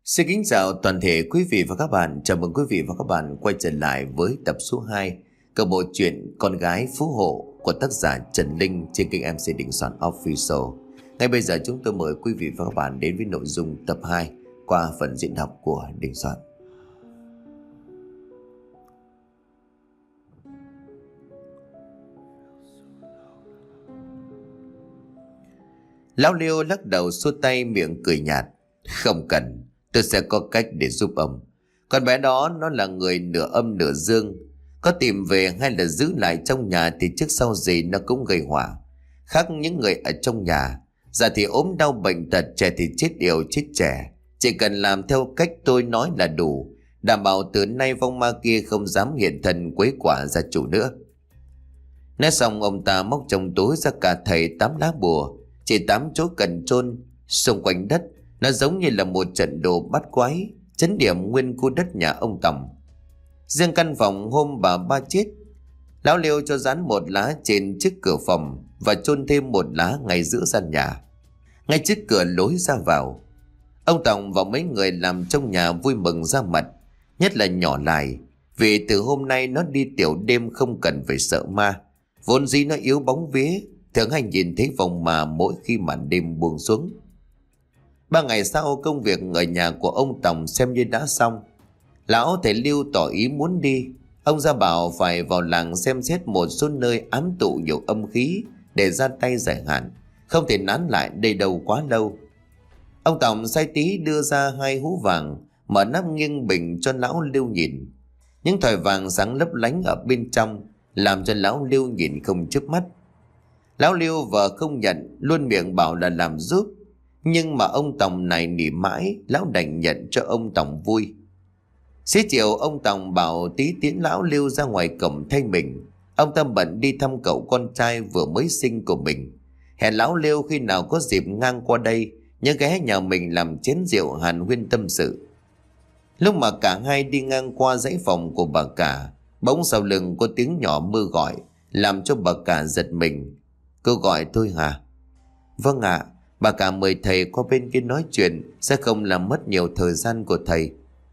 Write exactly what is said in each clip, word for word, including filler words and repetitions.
Xin kính chào toàn thể quý vị và các bạn. Chào mừng quý vị và các bạn quay trở lại với tập số hai của bộ truyện Con gái phú hộ của tác giả Trần Linh trên kênh em xê Đình Soạn Official. Ngay bây giờ chúng tôi mời quý vị và các bạn đến với nội dung tập hai qua phần diễn đọc của Đình Soạn. Lão Liêu lắc đầu xua tay, miệng cười nhạt. Không cần, tôi sẽ có cách để giúp ông. Con bé đó nó là người nửa âm nửa dương, có tìm về hay là giữ lại trong nhà thì trước sau gì nó cũng gây họa. Khác những người ở trong nhà, già thì ốm đau bệnh tật, trẻ thì chết yểu chết trẻ. Chỉ cần làm theo cách tôi nói là đủ, đảm bảo từ nay vong ma kia không dám hiện thân quấy quả gia chủ nữa. Nói xong, ông ta móc trong túi ra cả thầy tám lá bùa, chỉ tám chỗ cần chôn xung quanh đất. Nó giống như là một trận đồ bắt quái, chấn điểm nguyên khu đất nhà ông Tòng. Riêng căn phòng hôm bà ba chết, lão Liêu cho dán một lá trên trước cửa phòng và chôn thêm một lá ngay giữa gian nhà, ngay trước cửa lối ra vào. Ông Tòng và mấy người làm trong nhà vui mừng ra mặt, nhất là nhỏ Lại, vì từ hôm nay nó đi tiểu đêm không cần phải sợ ma. Vốn dĩ nó yếu bóng vía, thường hay nhìn thấy vòng mà mỗi khi màn đêm buông xuống. Ba ngày sau, công việc ở nhà của ông Tòng xem như đã xong. Lão thầy Lưu tỏ ý muốn đi. Ông ra bảo phải vào làng xem xét một số nơi ám tụ nhiều âm khí để ra tay giải hạn, không thể nán lại đây đâu quá lâu. Ông Tòng sai tí đưa ra hai hũ vàng, mở nắp nghiêng bình cho lão Lưu nhìn. Những thỏi vàng sáng lấp lánh ở bên trong làm cho lão Lưu nhìn không chớp mắt. Lão Lưu vợ không nhận, luôn miệng bảo là làm giúp, nhưng mà ông Tòng này nỉ mãi, lão đành nhận cho ông Tòng vui. Xế chiều, ông Tòng bảo tí tiến lão Lưu ra ngoài cổng thay mình. Ông ta bận đi thăm cậu con trai vừa mới sinh của mình. Hẹn lão Lưu khi nào có dịp ngang qua đây nhớ ghé nhà mình làm chén rượu hàn huyên tâm sự. Lúc mà cả hai đi ngang qua dãy phòng của bà cả, bỗng sau lưng có tiếng nhỏ mơ gọi, làm cho bà cả giật mình. Cô gọi tôi hả? Vâng ạ. À, bà cả mời thầy qua bên kia nói chuyện, sẽ không làm mất nhiều thời gian của thầy.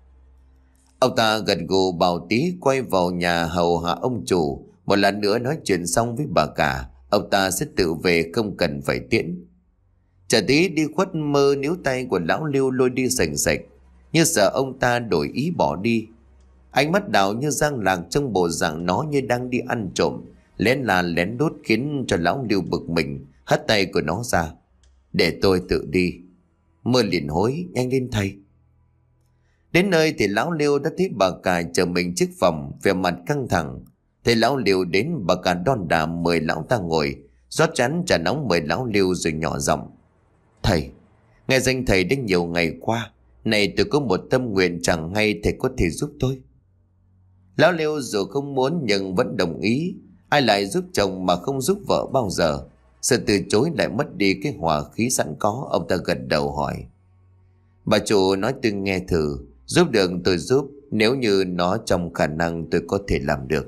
Ông ta gật gù bảo tí quay vào nhà hầu hạ ông chủ. Một lần nữa nói chuyện xong với bà cả, ông ta sẽ tự về, không cần phải tiễn. Chờ tí đi khuất mơ níu tay của lão Lưu lôi đi sành sạch, như sợ ông ta đổi ý bỏ đi. Ánh mắt đảo như giang lạc trong bộ dạng nó như đang đi ăn trộm, lén là lén đốt, khiến cho lão Lưu bực mình, hất tay của nó ra. Để tôi tự đi. Mơ liền hối, nhanh lên thầy. Đến nơi thì lão Liêu đã thấy bà cả chờ mình trước phòng, vẻ mặt căng thẳng. Thấy lão Liêu đến, bà cả đon đà mời lão ta ngồi, rót chén trà nóng mời lão Liêu rồi nhỏ giọng. Thầy, nghe danh thầy đã nhiều ngày qua, này tôi có một tâm nguyện chẳng hay thầy có thể giúp tôi. Lão Liêu dù không muốn nhưng vẫn đồng ý. Ai lại giúp chồng mà không giúp vợ bao giờ. Sự từ chối lại mất đi cái hòa khí sẵn có. Ông ta gật đầu hỏi. Bà chủ nói tôi nghe thử, giúp được tôi giúp, nếu như nó trong khả năng tôi có thể làm được.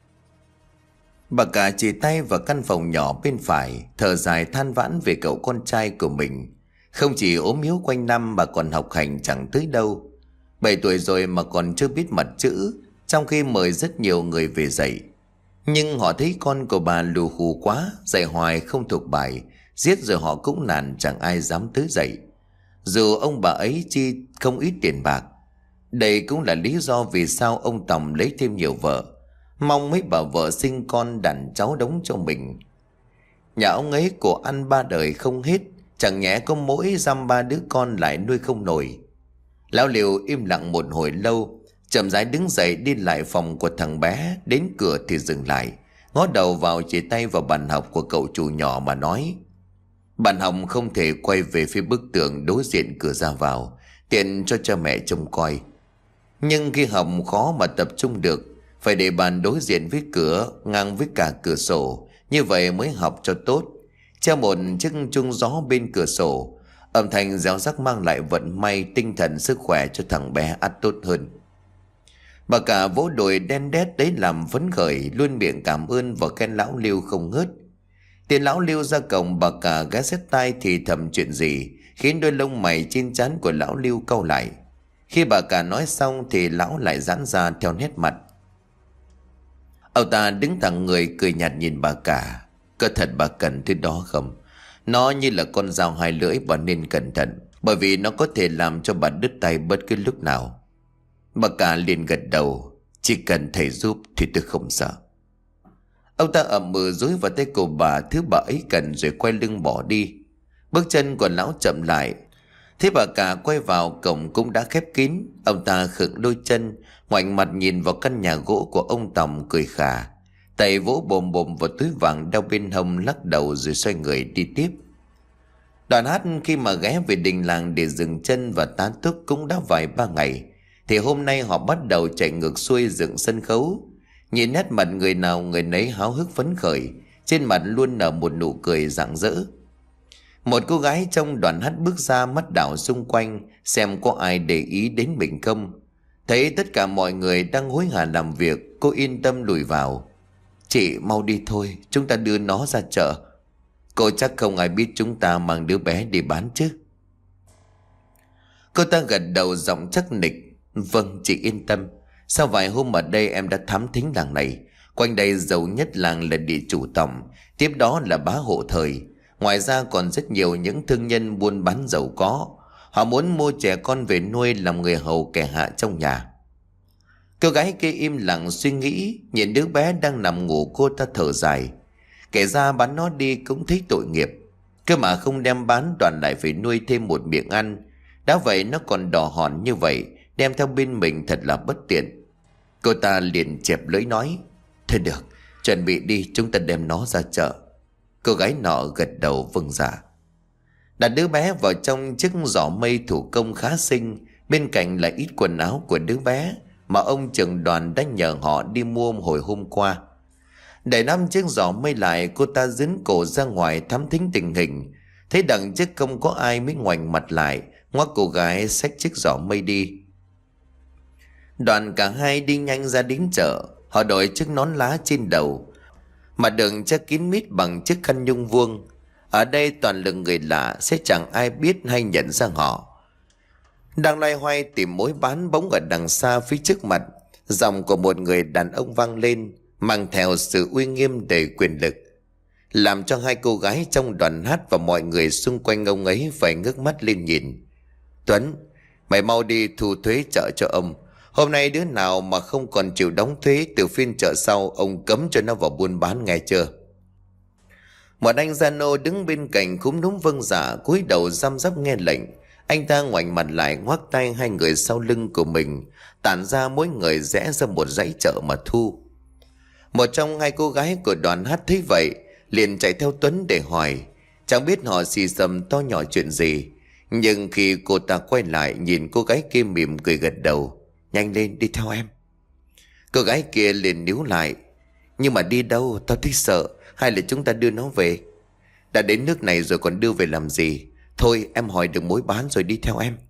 Bà cả chỉ tay vào căn phòng nhỏ bên phải, thở dài than vãn về cậu con trai của mình. Không chỉ ốm yếu quanh năm mà còn học hành chẳng tới đâu. Bảy tuổi rồi mà còn chưa biết mặt chữ, trong khi mời rất nhiều người về dạy. Nhưng họ thấy con của bà lù khù quá, dạy hoài không thuộc bài, giết rồi họ cũng nản, chẳng ai dám tới dạy. Dù ông bà ấy chi không ít tiền bạc. Đây cũng là lý do vì sao ông Tòng lấy thêm nhiều vợ, mong mấy bà vợ sinh con đàn cháu đống cho mình. Nhà ông ấy của ăn ba đời không hết, chẳng nhẽ có mỗi dăm ba đứa con lại nuôi không nổi. Lão Liêu im lặng một hồi lâu, chậm rãi đứng dậy đi lại phòng của thằng bé. Đến cửa thì dừng lại, ngó đầu vào chỉ tay vào bàn học của cậu chủ nhỏ mà nói. Bàn học không thể quay về phía bức tường đối diện cửa ra vào, tiện cho cha mẹ trông coi. Nhưng khi học khó mà tập trung được, phải để bàn đối diện với cửa, ngang với cả cửa sổ, như vậy mới học cho tốt. Treo một chiếc chuông gió bên cửa sổ, âm thanh réo rắc mang lại vận may, tinh thần, sức khỏe cho thằng bé ắt tốt hơn. Bà cả vỗ đùi đen đét đấy làm phấn khởi, luôn miệng cảm ơn và khen lão Liêu không ngớt. Tiền lão Liêu ra cổng, bà cả ghé sát tai thì thầm chuyện gì, khiến đôi lông mày trên trán của lão Liêu cau lại. Khi bà cả nói xong thì lão lại giãn ra theo nét mặt. Ông ta đứng thẳng người cười nhạt nhìn bà cả. Có thật bà cần thứ đó không? Nó như là con dao hai lưỡi, bà nên cẩn thận, bởi vì nó có thể làm cho bà đứt tay bất cứ lúc nào. Bà cả liền gật đầu. Chỉ cần thầy giúp thì tôi không sợ. Ông ta ậm ừ dúi vào tay của bà thứ bà ấy cần rồi quay lưng bỏ đi. Bước chân của lão chậm lại. Thế bà cả quay vào cổng cũng đã khép kín. Ông ta khựng đôi chân, ngoảnh mặt nhìn vào căn nhà gỗ của ông Tòng cười khà, tay vỗ bồm bồm vào túi vàng đeo bên hông, lắc đầu rồi xoay người đi tiếp. Đoàn hát khi mà ghé về đình làng để dừng chân và tán túc cũng đã vài ba ngày, thì hôm nay họ bắt đầu chạy ngược xuôi dựng sân khấu. Nhìn nét mặt người nào người nấy háo hức phấn khởi, trên mặt luôn nở một nụ cười rạng rỡ. Một cô gái trong đoàn hát bước ra, mắt đảo xung quanh xem có ai để ý đến mình không. Thấy tất cả mọi người đang hối hả làm việc, cô yên tâm lùi vào. Chị mau đi thôi, chúng ta đưa nó ra chợ. Cô chắc không ai biết chúng ta mang đứa bé đi bán chứ? Cô ta gật đầu giọng chắc nịch. Vâng, chị yên tâm. Sau vài hôm ở đây em đã thám thính làng này. Quanh đây giàu nhất làng là địa chủ Tòng, tiếp đó là bá hộ Thời. Ngoài ra còn rất nhiều những thương nhân buôn bán giàu có. Họ muốn mua trẻ con về nuôi làm người hầu kẻ hạ trong nhà. Cô gái kia im lặng suy nghĩ. Nhìn đứa bé đang nằm ngủ, cô ta thở dài. Kẻ ra bán nó đi cũng thấy tội nghiệp. Cơ mà không đem bán, Đoàn lại phải nuôi thêm một miệng ăn. Đã vậy nó còn đỏ hòn như vậy, đem theo bên mình thật là bất tiện. Cô ta liền chẹp lưỡi nói: Thôi được, chuẩn bị đi, chúng ta đem nó ra chợ. Cô gái nọ gật đầu vâng dạ. Đặt đứa bé vào trong chiếc giỏ mây thủ công khá xinh. Bên cạnh là ít quần áo của đứa bé mà ông trưởng Đoàn đã nhờ họ đi mua hồi hôm qua. Để năm chiếc giỏ mây lại, cô ta dướn cổ ra ngoài thám thính tình hình. Thấy đằng trước không có ai mới ngoảnh mặt lại, ngoắc cô gái xách chiếc giỏ mây đi. Đoàn cả hai đi nhanh ra đến chợ. Họ đội chiếc nón lá trên đầu, mà đường che kín mít bằng chiếc khăn nhung vuông. Ở đây toàn là người lạ, sẽ chẳng ai biết hay nhận ra họ. Đang loay hoay tìm mối bán, bỗng ở đằng xa phía trước mặt, giọng của một người đàn ông vang lên, mang theo sự uy nghiêm đầy quyền lực, làm cho hai cô gái trong đoàn hát và mọi người xung quanh ông ấy phải ngước mắt lên nhìn. Tuấn, mày mau đi thu thuế chợ cho ông. Hôm nay đứa nào mà không còn chịu đóng thuế, từ phiên chợ sau ông cấm cho nó vào buôn bán, nghe chưa? Một anh gia nô đứng bên cạnh cúm núm vâng dạ, cúi đầu răm rắp nghe lệnh. Anh ta ngoảnh mặt lại, ngoắc tay hai người sau lưng của mình, tản ra mỗi người rẽ ra một dãy chợ mà thu. Một trong hai cô gái của đoàn hát thấy vậy liền chạy theo Tuấn để hỏi. Chẳng biết họ xì xầm to nhỏ chuyện gì, nhưng khi cô ta quay lại nhìn cô gái kia mỉm cười gật đầu. Nhanh lên, đi theo em. Cô gái kia liền níu lại. Nhưng mà đi đâu? Tao thấy sợ. Hay là chúng ta đưa nó về? Đã đến nước này rồi còn đưa về làm gì? Thôi em hỏi được mối bán rồi đi theo em.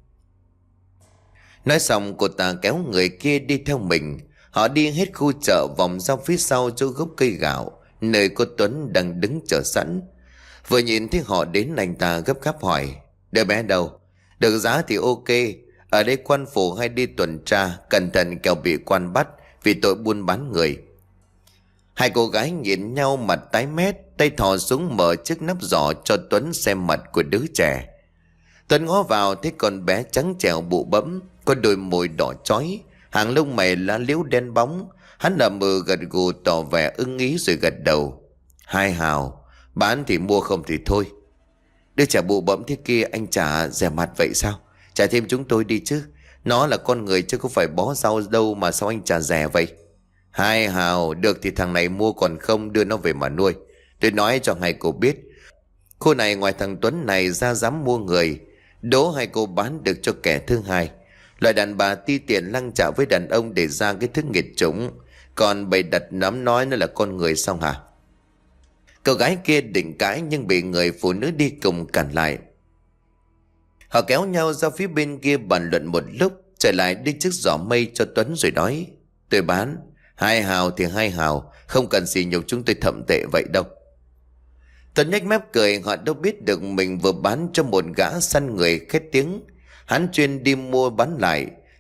Nói xong cô ta kéo người kia đi theo mình. Họ đi hết khu chợ, vòng ra phía sau chỗ gốc cây gạo, nơi cô Tuấn đang đứng chờ sẵn. Vừa nhìn thấy họ đến, anh ta gấp gáp hỏi: Đứa bé đâu? Được giá thì ok. Ở đây quan phủ hay đi tuần tra, cẩn thận kẻo bị quan bắt vì tội buôn bán người. Hai cô gái nhìn nhau mặt tái mét, tay thò xuống mở chiếc nắp giỏ cho Tuấn xem mặt của đứa trẻ. Tuấn ngó vào thấy con bé trắng trẻo bụ bẫm, có đôi môi đỏ chói, hàng lông mày lá liếu đen bóng. Hắn ậm ừ gật gù tỏ vẻ ưng ý rồi gật đầu. Hai hào, bán thì mua, không thì thôi. Đứa trẻ bụ bẫm thế kia anh trả rẻ mặt vậy sao? Trả thêm chúng tôi đi chứ. Nó là con người chứ không phải bó rau đâu mà sao anh trả rẻ vậy? Hai hào, được thì thằng này mua, còn không đưa nó về mà nuôi. Tôi nói cho hai cô biết, khu này ngoài thằng Tuấn này ra dám mua người, đố hai cô bán được cho kẻ thứ hai. Loại đàn bà ti tiện lăng chạo với đàn ông để ra cái thứ nghiệt chủng, còn bày đặt nắm nói nó là con người xong hả? Cô gái kia định cãi nhưng bị người phụ nữ đi cùng cản lại. Họ kéo nhau ra phía bên kia bàn luận một lúc, trở lại đưa chiếc giỏ mây cho Tuấn rồi nói: Tôi bán, hai hào thì hai hào, không cần xỉ nhục chúng tôi thậm tệ vậy đâu. Tuấn nhếch mép cười, họ đâu biết được mình vừa bán cho một gã săn người khét tiếng. Hắn chuyên đi mua bán lại,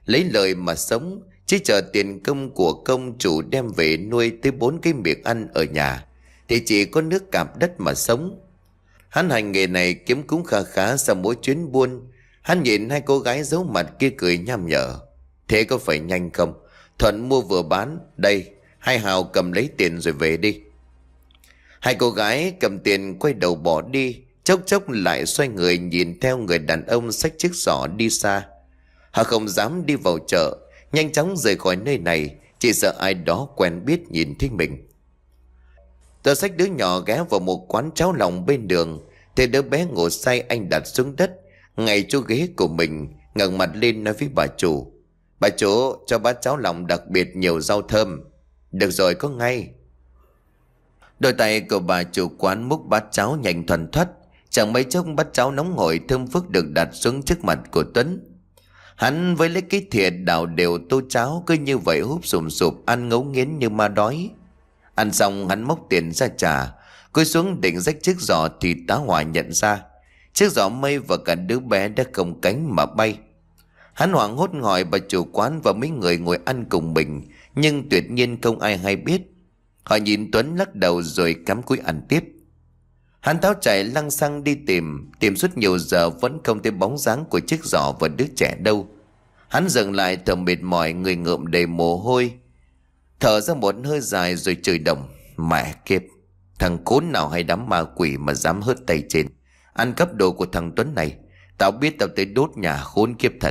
lấy lời mà sống, chứ chờ tiền công của công chủ đem về nuôi tới bốn cái miệng ăn ở nhà thì chỉ có nước cạp đất mà sống. Hắn hành nghề này kiếm cũng kha khá sau mỗi chuyến buôn. Hắn nhìn hai cô gái giấu mặt kia cười nham nhở. Thế có phải nhanh không? Thuận mua vừa bán. Đây, hai hào cầm lấy tiền rồi về đi. Hai cô gái cầm tiền quay đầu bỏ đi. Chốc chốc lại xoay người nhìn theo người đàn ông xách chiếc giỏ đi xa. Họ không dám đi vào chợ, nhanh chóng rời khỏi nơi này, chỉ sợ ai đó quen biết nhìn thấy mình. Tôi xách đứa nhỏ ghé vào một quán cháo lòng bên đường, thì đứa bé ngủ say anh đặt xuống đất ngay chỗ ghế của mình, ngẩng mặt lên nói với bà chủ: Bà chủ, cho bát cháo lòng đặc biệt nhiều rau thơm. Được rồi, có ngay. Đôi tay của bà chủ quán múc bát cháo nhanh thuần thoắt. Chẳng mấy chốc bát cháo nóng hổi thơm phức được đặt xuống trước mặt của Tuấn. Hắn với lấy cái thìa đào đều tô cháo, cứ như vậy húp sùm sụp ăn ngấu nghiến như ma đói. Ăn xong hắn móc tiền ra trả, cúi xuống định xách chiếc giỏ thì tá hỏa nhận ra chiếc giỏ mây và cả đứa bé đã không cánh mà bay. Hắn hoảng hốt hỏi bà chủ quán và mấy người ngồi ăn cùng mình, nhưng tuyệt nhiên không ai hay biết. Họ nhìn Tuấn lắc đầu rồi cắm cúi ăn tiếp. Hắn tháo chạy lăng xăng đi tìm, tìm suốt nhiều giờ vẫn không thấy bóng dáng của chiếc giỏ và đứa trẻ đâu. Hắn dừng lại thở mệt mỏi, người ngợm đầy mồ hôi, thở ra một hơi dài rồi chửi đồng: Mẹ kiếp, thằng khốn nào hay đám ma quỷ mà dám hớt tay trên, ăn cắp đồ của thằng Tuấn này. Tao biết tao tới đốt nhà khốn kiếp thật.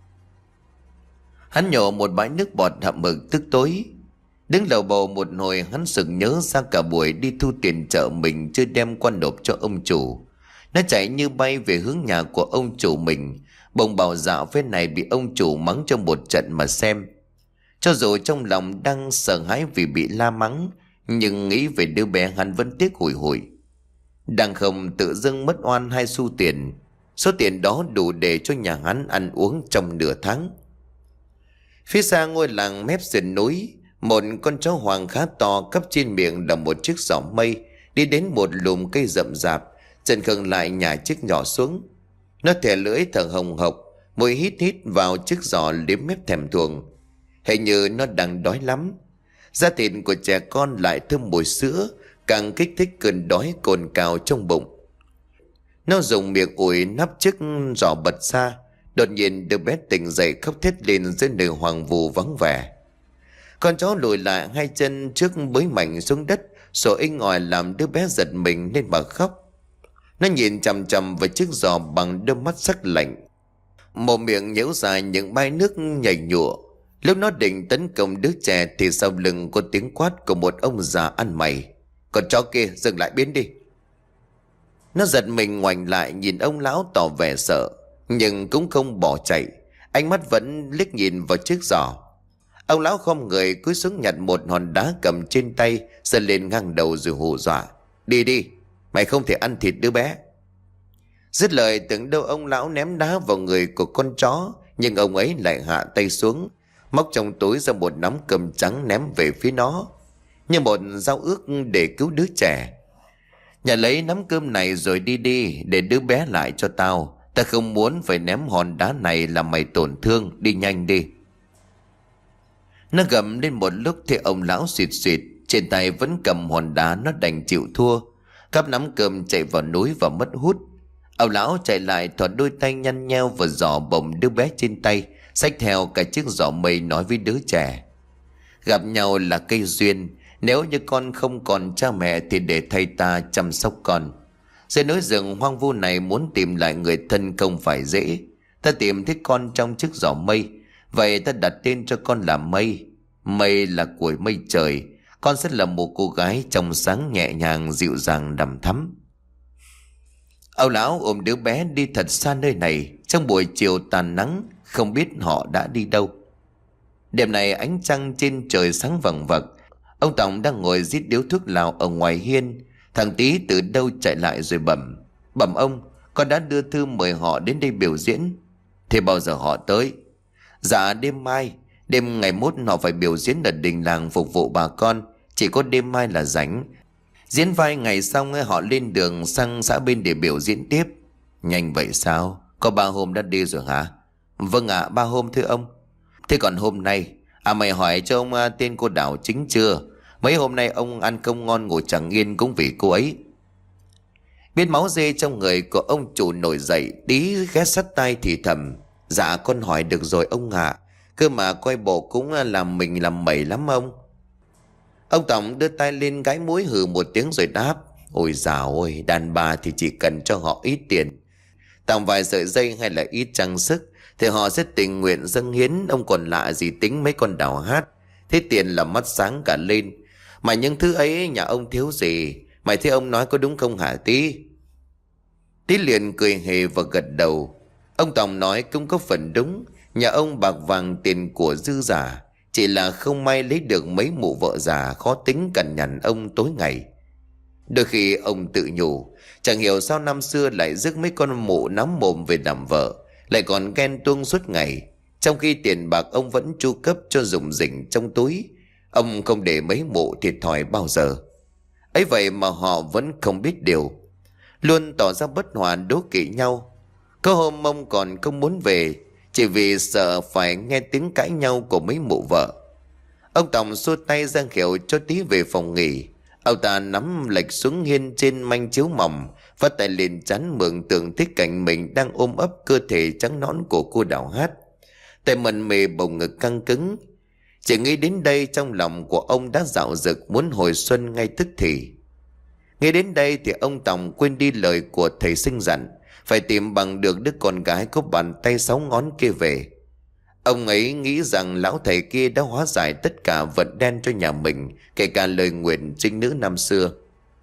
Hắn nhổ một bãi nước bọt hậm hực tức tối. Đứng lầu bầu một hồi, hắn sực nhớ ra cả buổi đi thu tiền chợ mình chưa đem qua nộp cho ông chủ. Nó chạy như bay về hướng nhà của ông chủ mình, bồng bào dạo bên này bị ông chủ mắng cho một trận mà xem. Cho dù trong lòng đang sợ hãi vì bị la mắng, nhưng nghĩ về đứa bé hắn vẫn tiếc hủi hủi. Đang không tự dưng mất oan hai xu tiền, số tiền đó đủ để cho nhà hắn ăn uống trong nửa tháng. Phía xa ngôi làng mép sườn núi, một con chó hoàng khá to cắp trên miệng là một chiếc giỏ mây, đi đến một lùm cây rậm rạp, dần khựng lại nhả chiếc nhỏ xuống. Nó thè lưỡi thở hồng hộc, mùi hít hít vào chiếc giỏ liếm mép thèm thuồng. Hình như nó đang đói lắm. Da thịt của trẻ con lại thơm mùi sữa, càng kích thích cơn đói cồn cào trong bụng. Nó dùng miệng ủi nắp chiếc giỏ bật ra. Đột nhiên đứa bé tỉnh dậy khóc thét lên dưới nơi hoang vu vắng vẻ. Con chó lùi lại hai chân trước bới mạnh xuống đất, sổ inh ỏi làm đứa bé giật mình nên mà khóc. Nó nhìn chằm chằm vào chiếc giỏ bằng đôi mắt sắc lạnh, một miệng nhễu dài những bãi nước nhảy nhụa. Lúc nó định tấn công đứa trẻ thì sau lưng có tiếng quát của một ông già ăn mày: Con chó kia dừng lại biến đi. Nó giật mình ngoảnh lại nhìn ông lão tỏ vẻ sợ, nhưng cũng không bỏ chạy, ánh mắt vẫn liếc nhìn vào chiếc giỏ. Ông lão khom người cúi xuống nhặt một hòn đá cầm trên tay, giơ lên ngang đầu rồi hù dọa: Đi đi, mày không thể ăn thịt đứa bé. Dứt lời tưởng đâu ông lão ném đá vào người của con chó, nhưng ông ấy lại hạ tay xuống, móc trong túi ra một nắm cơm trắng ném về phía nó, như một giao ước để cứu đứa trẻ. Nhà lấy nắm cơm này rồi đi đi, để đứa bé lại cho tao. Ta không muốn phải ném hòn đá này làm mày tổn thương, đi nhanh đi. Nó gầm lên một lúc thì ông lão xịt xịt, trên tay vẫn cầm hòn đá, nó đành chịu thua, cắp nắm cơm chạy vào núi và mất hút. Ông lão chạy lại thọt đôi tay nhăn nheo vào giỏ bồng đứa bé trên tay, xách theo cả chiếc giỏ mây, nói với đứa trẻ: Gặp nhau là cây duyên, nếu như con không còn cha mẹ thì để thầy ta chăm sóc con. Dưới núi rừng hoang vu này muốn tìm lại người thân không phải dễ. Ta tìm thấy con trong chiếc giỏ mây, vậy ta đặt tên cho con là Mây. Mây là của mây trời, con sẽ là một cô gái trong sáng nhẹ nhàng dịu dàng đằm thắm. Ông lão ôm đứa bé đi thật xa nơi này. Trong buổi chiều tàn nắng, không biết họ đã đi đâu. Đêm này ánh trăng trên trời sáng vằng vặc. Ông Tòng đang ngồi rít điếu thuốc lào ở ngoài hiên. Thằng Tý từ đâu chạy lại rồi bẩm: Bẩm ông, con đã đưa thư mời họ đến đây biểu diễn. Thế bao giờ họ tới? Dạ đêm mai. Đêm ngày mốt họ phải biểu diễn ở đình làng phục vụ bà con, chỉ có đêm mai là rảnh. Diễn vài ngày xong họ lên đường sang xã bên để biểu diễn tiếp. Nhanh vậy sao? Có ba hôm đã đi rồi hả? Vâng ạ, ba hôm thưa ông. Thế còn hôm nay, à mày hỏi cho ông à, tên cô Đào chính chưa? Mấy hôm nay ông ăn không ngon ngủ chẳng yên cũng vì cô ấy. Biết máu dê trong người của ông chủ nổi dậy, Tí ghé sát tai thì thầm: Dạ con hỏi được rồi ông ạ. Cơ mà coi bộ cũng làm mình làm mẩy lắm ông. Ông Tổng đưa tay lên gái mũi hừ một tiếng rồi đáp: Ôi dào ôi, đàn bà thì chỉ cần cho họ ít tiền, tặng vài sợi dây hay là ít trang sức, thì họ sẽ tình nguyện dâng hiến. Ông còn lạ gì tính mấy con Đào hát. Thế tiền là mắt sáng cả lên. Mà những thứ ấy nhà ông thiếu gì? Mày thấy ông nói có đúng không hả Tí? Tí liền cười hề và gật đầu. Ông Tổng nói cũng có phần đúng. Nhà ông bạc vàng tiền của dư giả, chỉ là không may lấy được mấy mụ vợ già khó tính cằn nhằn ông tối ngày. Đôi khi ông tự nhủ, chẳng hiểu sao năm xưa lại rước mấy con mụ nắm mồm về làm vợ, lại còn ghen tuông suốt ngày, trong khi tiền bạc ông vẫn chu cấp cho dùng dỉnh trong túi. Ông không để mấy mụ thiệt thòi bao giờ. Ấy vậy mà họ vẫn không biết điều, luôn tỏ ra bất hòa đố kỵ nhau. Có hôm ông còn không muốn về, chỉ vì sợ phải nghe tiếng cãi nhau của mấy mụ vợ. Ông Tổng xua tay ra hiệu cho Tí về phòng nghỉ. Ông ta nắm lệch xuống hiên trên manh chiếu mỏng, vắt tay lên trán mường tượng thấy cảnh mình đang ôm ấp cơ thể trắng nõn của cô Đào hát. Tay mần mề bầu ngực căng cứng. Chỉ nghĩ đến đây trong lòng của ông đã dạo dực muốn hồi xuân ngay tức thì. Nghe đến đây thì ông Tổng quên đi lời của thầy sinh dặn, phải tìm bằng được đứa con gái có bàn tay sáu ngón kia về. Ông ấy nghĩ rằng lão thầy kia đã hóa giải tất cả vận đen cho nhà mình, kể cả lời nguyện trinh nữ năm xưa.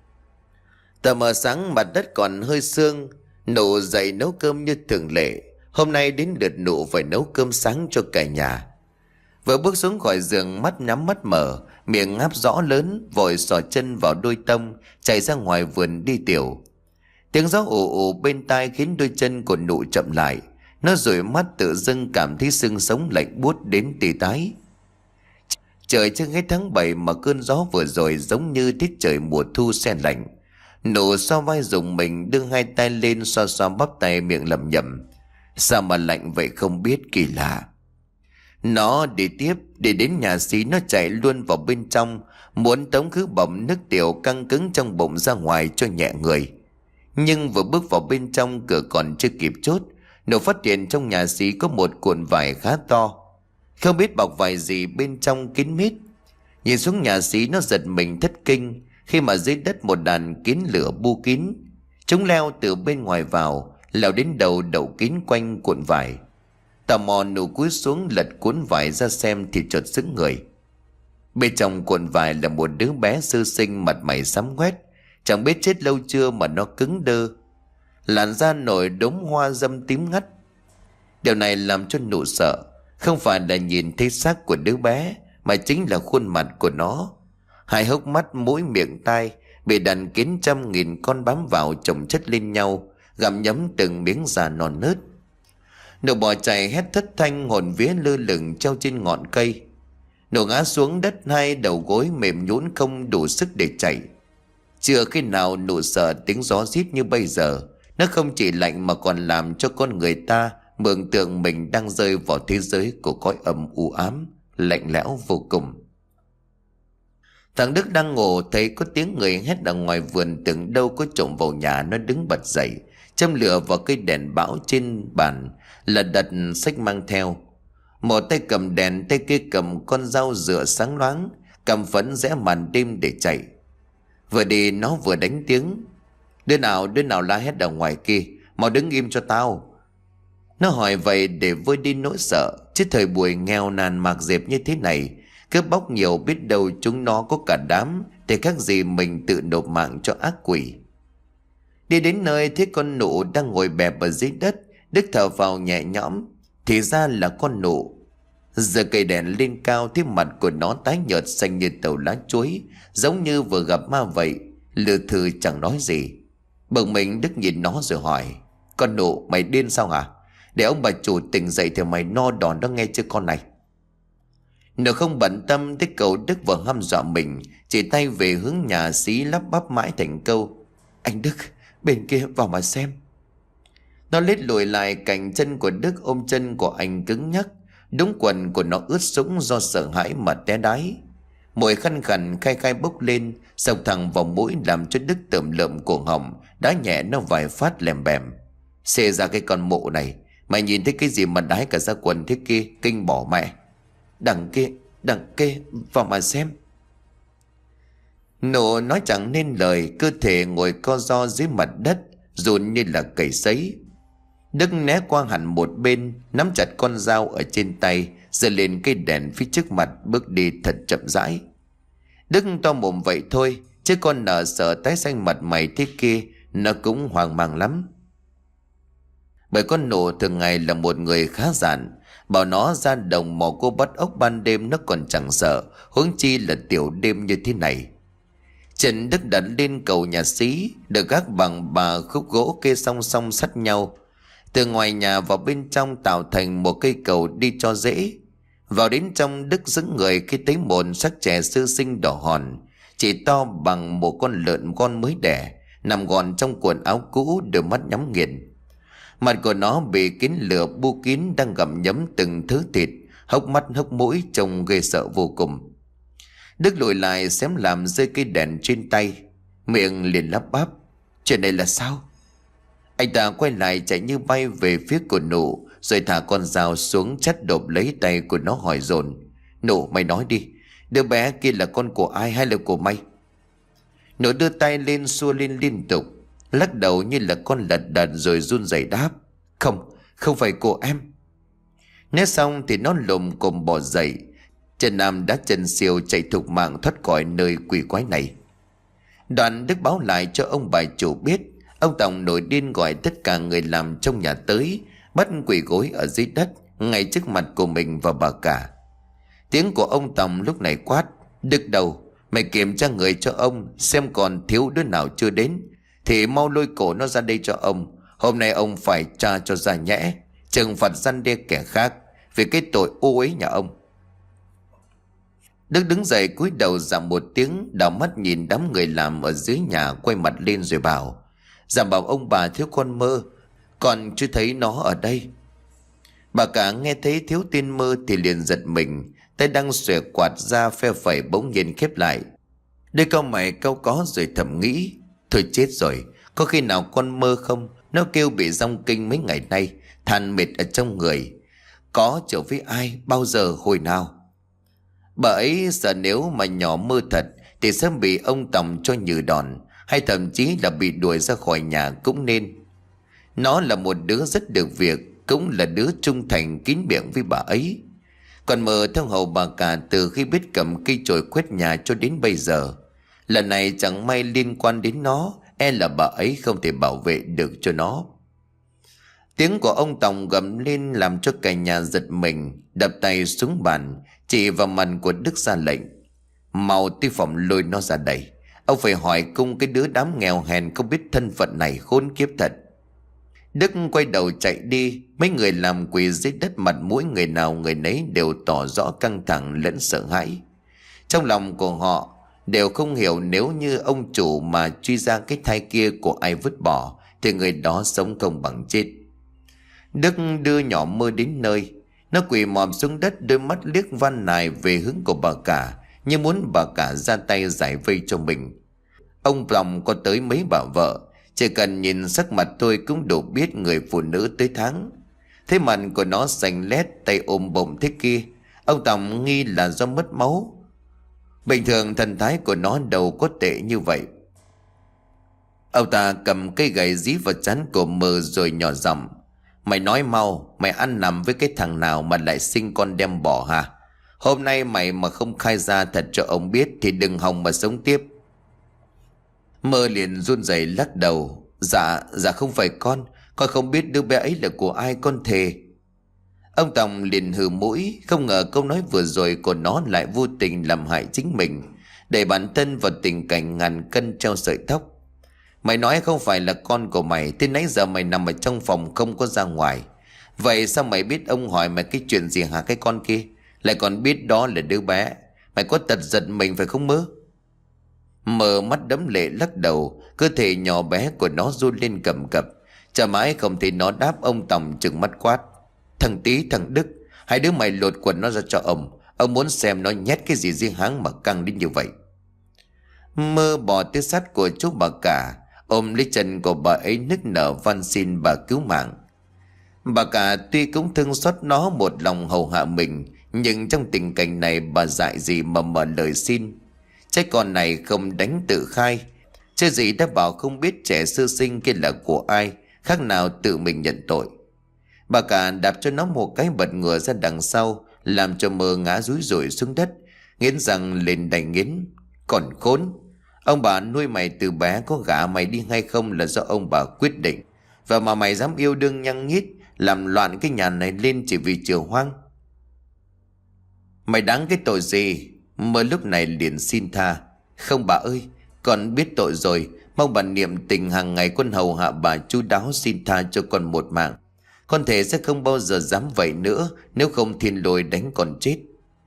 Tờ mờ sáng mặt đất còn hơi sương. Nụ dậy nấu cơm như thường lệ. Hôm nay đến lượt Nụ phải nấu cơm sáng cho cả nhà. Vừa bước xuống khỏi giường, mắt nhắm mắt mở, miệng ngáp rõ lớn, vội xỏ chân vào đôi tông, chạy ra ngoài vườn đi tiểu. Tiếng gió ù ù bên tai khiến đôi chân của Nụ chậm lại. Nó dụi mắt tự dưng cảm thấy xương sống lạnh buốt đến tê tái. Trời chưa hết tháng bảy mà cơn gió vừa rồi giống như tiết trời mùa thu se lạnh. Nụ so vai dùng mình, đưa hai tay lên xoa xoa bắp tay, miệng lẩm nhẩm: Sao mà lạnh vậy không biết, kỳ lạ. Nó đi tiếp, để đến nhà xí nó chạy luôn vào bên trong, muốn tống khứ bọng nước tiểu căng cứng trong bụng ra ngoài cho nhẹ người. Nhưng vừa bước vào bên trong, cửa còn chưa kịp chốt, Nụ phát hiện trong nhà xí có một cuộn vải khá to, không biết bọc vải gì bên trong kín mít. Nhìn xuống nhà xí, nó giật mình thất kinh khi mà dưới đất một đàn kiến lửa bu kín. Chúng leo từ bên ngoài vào, leo đến đầu đậu kín quanh cuộn vải. Tò mò Nụ cúi xuống lật cuốn vải ra xem thì chợt sững người. Bên trong cuộn vải là một đứa bé sơ sinh, mặt mày xám ngoét, chẳng biết chết lâu chưa mà nó cứng đơ, làn da nổi đốm hoa dâm tím ngắt. Điều này làm cho Nụ sợ, không phải là nhìn thấy xác của đứa bé, mà chính là khuôn mặt của nó. Hai hốc mắt, mũi, miệng, tai bị đàn kiến trăm nghìn con bám vào chồng chất lên nhau, gặm nhấm từng miếng da non nớt. Nụ bỏ chạy hét thất thanh, hồn vía lơ lửng treo trên ngọn cây. Nụ ngã xuống đất, hai đầu gối mềm nhũn không đủ sức để chạy. Chưa khi nào Nụ sợ tiếng gió rít như bây giờ. Nó không chỉ lạnh mà còn làm cho con người ta mường tượng mình đang rơi vào thế giới của cõi âm u ám, lạnh lẽo vô cùng. Thằng Đức đang ngủ thấy có tiếng người hét ở ngoài vườn, tưởng đâu có trộm vào nhà. Nó đứng bật dậy, châm lửa vào cây đèn bão trên bàn, là đặt sách mang theo. Một tay cầm đèn, tay kia cầm con dao dựa sáng loáng, cầm phấn rẽ màn đêm để chạy. Vừa đi nó vừa đánh tiếng: Đứa nào đứa nào la hét ở ngoài kia, mau đứng im cho tao. Nó hỏi vậy để vơi đi nỗi sợ, chứ thời buổi nghèo nàn mạc dẹp như thế này, cướp bóc nhiều biết đâu chúng nó có cả đám, thì khác gì mình tự nộp mạng cho ác quỷ. Đi đến nơi thấy con Nụ đang ngồi bẹp ở dưới đất. Đức thở vào nhẹ nhõm, thì ra là con Nụ. Giờ cây đèn lên cao, thấy mặt của nó tái nhợt xanh như tàu lá chuối, giống như vừa gặp ma vậy, lừ thừ chẳng nói gì. Bực mình Đức nhìn nó rồi hỏi: Con Nụ, mày điên sao hả? Để ông bà chủ tỉnh dậy thì mày no đòn đó, nghe chưa con này? Nụ không bận tâm tới cậu Đức vừa hăm dọa mình, chỉ tay về hướng nhà xí lắp bắp mãi thành câu: Anh Đức, bên kia vào mà xem. Nó lết lùi lại, cạnh chân của Đức ôm chân của anh cứng nhắc. Đúng quần của nó ướt sũng do sợ hãi mà té đái. Mùi khăn khăn khai khai bốc lên, xông thẳng vào mũi làm cho Đức tởm lợm cổ họng, đá nhẹ nó vài phát lèm bèm. Xê ra cái con mụ này, mày nhìn thấy cái gì mà đái cả ra quần thế kia, kinh bỏ mẹ. Đằng kia, đằng kia, vào mà xem. Nụ nói chẳng nên lời, cơ thể ngồi co ro dưới mặt đất, run như là cầy sấy. Đức né qua hẳn một bên, nắm chặt con dao ở trên tay, giơ lên cây đèn phía trước mặt, bước đi thật chậm rãi. Đức to mồm vậy thôi, chứ con nợ sợ tái xanh mặt mày thế kia, nó cũng hoang mang lắm. Bởi con Nụ thường ngày là một người khá dạn, bảo nó ra đồng mò cô bắt ốc ban đêm nó còn chẳng sợ, huống chi là tiểu đêm như thế này. Trần Đức đặt lên cầu nhà xí, được gác bằng bà khúc gỗ kê song song sát nhau. Từ ngoài nhà vào bên trong tạo thành một cây cầu đi cho dễ. Vào đến trong, Đức dững người khi thấy một sắc trẻ sơ sinh đỏ hòn, chỉ to bằng một con lợn con mới đẻ, nằm gọn trong quần áo cũ, đôi mắt nhắm nghiền. Mặt của nó bị kín lửa bu kín, đang gặm nhấm từng thứ thịt, hốc mắt hốc mũi, trông ghê sợ vô cùng. Đức lùi lại xém làm rơi cây đèn trên tay, miệng liền lắp bắp: chuyện này là sao? Anh ta quay lại chạy như bay về phía của Nụ, rồi thả con dao xuống chắt đột lấy tay của nó hỏi dồn: Nụ, mày nói đi, đứa bé kia là con của ai hay là của mày? Nụ đưa tay lên xua lên liên tục, lắc đầu như là con lật đật rồi run rẩy đáp: Không, không phải của em. Nói xong thì nó lồm cồm bò dậy, Trần Nam đã chân siêu chạy thục mạng thoát khỏi nơi quỷ quái này. Đoạn Đức báo lại cho ông bà chủ biết. Ông Tổng nổi điên gọi tất cả người làm trong nhà tới, bắt quỳ gối ở dưới đất ngay trước mặt của mình và bà cả. Tiếng của ông Tổng lúc này quát: Đức đầu, mày kiểm tra người cho ông, xem còn thiếu đứa nào chưa đến thì mau lôi cổ nó ra đây cho ông. Hôm nay ông phải tra cho ra nhẽ, trừng phạt răn đe kẻ khác vì cái tội ô uế nhà ông. Đức đứng dậy cúi đầu giảm một tiếng, đảo mắt nhìn đám người làm ở dưới nhà, quay mặt lên rồi bảo: Giảm bảo ông bà thiếu con Mơ, còn chưa thấy nó ở đây. Bà cả nghe thấy thiếu tên Mơ thì liền giật mình, tay đang xòe quạt ra phe phẩy bỗng nhiên khép lại. Đây cau mày cau có rồi thầm nghĩ: thôi chết rồi, có khi nào con Mơ không? Nó kêu bị rong kinh mấy ngày nay, than mệt ở trong người. Có trở với ai, bao giờ, hồi nào? Bà ấy sợ nếu mà nhỏ Mơ thật thì sẽ bị ông Tòng cho nhừ đòn, hay thậm chí là bị đuổi ra khỏi nhà cũng nên. Nó là một đứa rất được việc, cũng là đứa trung thành kín miệng với bà ấy. Còn Mơ theo hầu bà cả từ khi biết cầm cây chổi quét nhà cho đến bây giờ. Lần này chẳng may liên quan đến nó, e là bà ấy không thể bảo vệ được cho nó. Tiếng của ông Tòng gầm lên làm cho cả nhà giật mình, đập tay xuống bàn, chỉ vào mặt của Đức ra lệnh: Mau tới phòng lôi nó ra đây. Ông phải hỏi cung cái đứa đám nghèo hèn không biết thân phận này, khốn kiếp thật. Đức quay đầu chạy đi. Mấy người làm quỳ dưới đất, mặt mũi người nào người nấy đều tỏ rõ căng thẳng lẫn sợ hãi. Trong lòng của họ đều không hiểu, nếu như ông chủ mà truy ra cái thai kia của ai vứt bỏ thì người đó sống không bằng chết. Đức đưa nhỏ Mơ đến nơi, nó quỳ mọp xuống đất, đôi mắt liếc van nài về hướng của bà cả, như muốn bà cả ra tay giải vây cho mình. Ông lòng có tới mấy bà vợ, chỉ cần nhìn sắc mặt thôi cũng đủ biết người phụ nữ tới tháng. Thế mặt của nó xanh lét, tay ôm bụng thế kia, ông Tòng nghi là do mất máu. Bình thường thần thái của nó đâu có tệ như vậy. Ông ta cầm cây gậy dí vào trán của Mơ rồi nhỏ giọng: Mày nói mau, mày ăn nằm với cái thằng nào mà lại sinh con đem bỏ hả? Hôm nay mày mà không khai ra thật cho ông biết thì đừng hòng mà sống tiếp. Mơ liền run rẩy lắc đầu: Dạ, dạ không phải con, con không biết đứa bé ấy là của ai, con thề. Ông Tòng liền hừ mũi, không ngờ câu nói vừa rồi của nó lại vô tình làm hại chính mình, để bản thân vào tình cảnh ngàn cân treo sợi tóc. Mày nói không phải là con của mày, thế nãy giờ mày nằm ở trong phòng không có ra ngoài. Vậy sao mày biết ông hỏi mày cái chuyện gì hả? Cái con kia lại còn biết đó là đứa bé. Mày có tật giật mình phải không Mơ? Mơ mắt đẫm lệ lắc đầu, cơ thể nhỏ bé của nó run lên cầm cập. Chả mãi không thấy nó đáp, ông Tòng trừng mắt quát: Thằng Tý, thằng Đức, Hai đứa mày lột quần nó ra cho ông. Ông muốn xem nó nhét cái gì riêng háng mà căng đến như vậy. Mơ bỏ tiếng sắt của chú bà cả, ôm lấy chân của bà ấy nức nở van xin bà cứu mạng. Bà cả tuy cũng thương xót nó một lòng hầu hạ mình, nhưng trong tình cảnh này bà dại gì mà mở lời xin. Trái con này không đánh tự khai, chứ gì đã bảo không biết trẻ sơ sinh kia là của ai, khác nào tự mình nhận tội. Bà cả đạp cho nó một cái bật ngửa ra đằng sau, làm cho Mơ ngã rúi rủi xuống đất, nghiến răng lên đành nghiến. Còn khốn, ông bà nuôi mày từ bé, có gả mày đi hay không là do ông bà quyết định. Và mà mày dám yêu đương nhăng nhít, làm loạn cái nhà này lên chỉ vì chiều hoang. Mày đáng cái tội gì? Mơ lúc này liền xin tha. Không bà ơi, con biết tội rồi, mong bà niệm tình hàng ngày con hầu hạ bà chu đáo, xin tha cho con một mạng. Con thề sẽ không bao giờ dám vậy nữa, nếu không thiên lôi đánh con chết.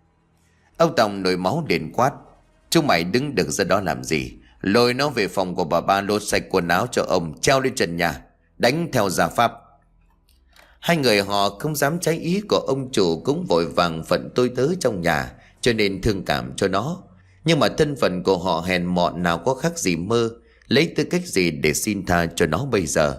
Ông Tòng nổi máu liền quát. Chúng mày đứng được ra đó làm gì? Lôi nó về phòng của bà ba, lột sạch quần áo cho ông, treo lên trần nhà, đánh theo gia pháp. Hai người họ không dám trái ý của ông chủ, cũng vội vàng phận tôi tớ trong nhà, cho nên thương cảm cho nó. Nhưng mà thân phận của họ hèn mọn nào có khác gì Mơ, lấy tư cách gì để xin tha cho nó bây giờ.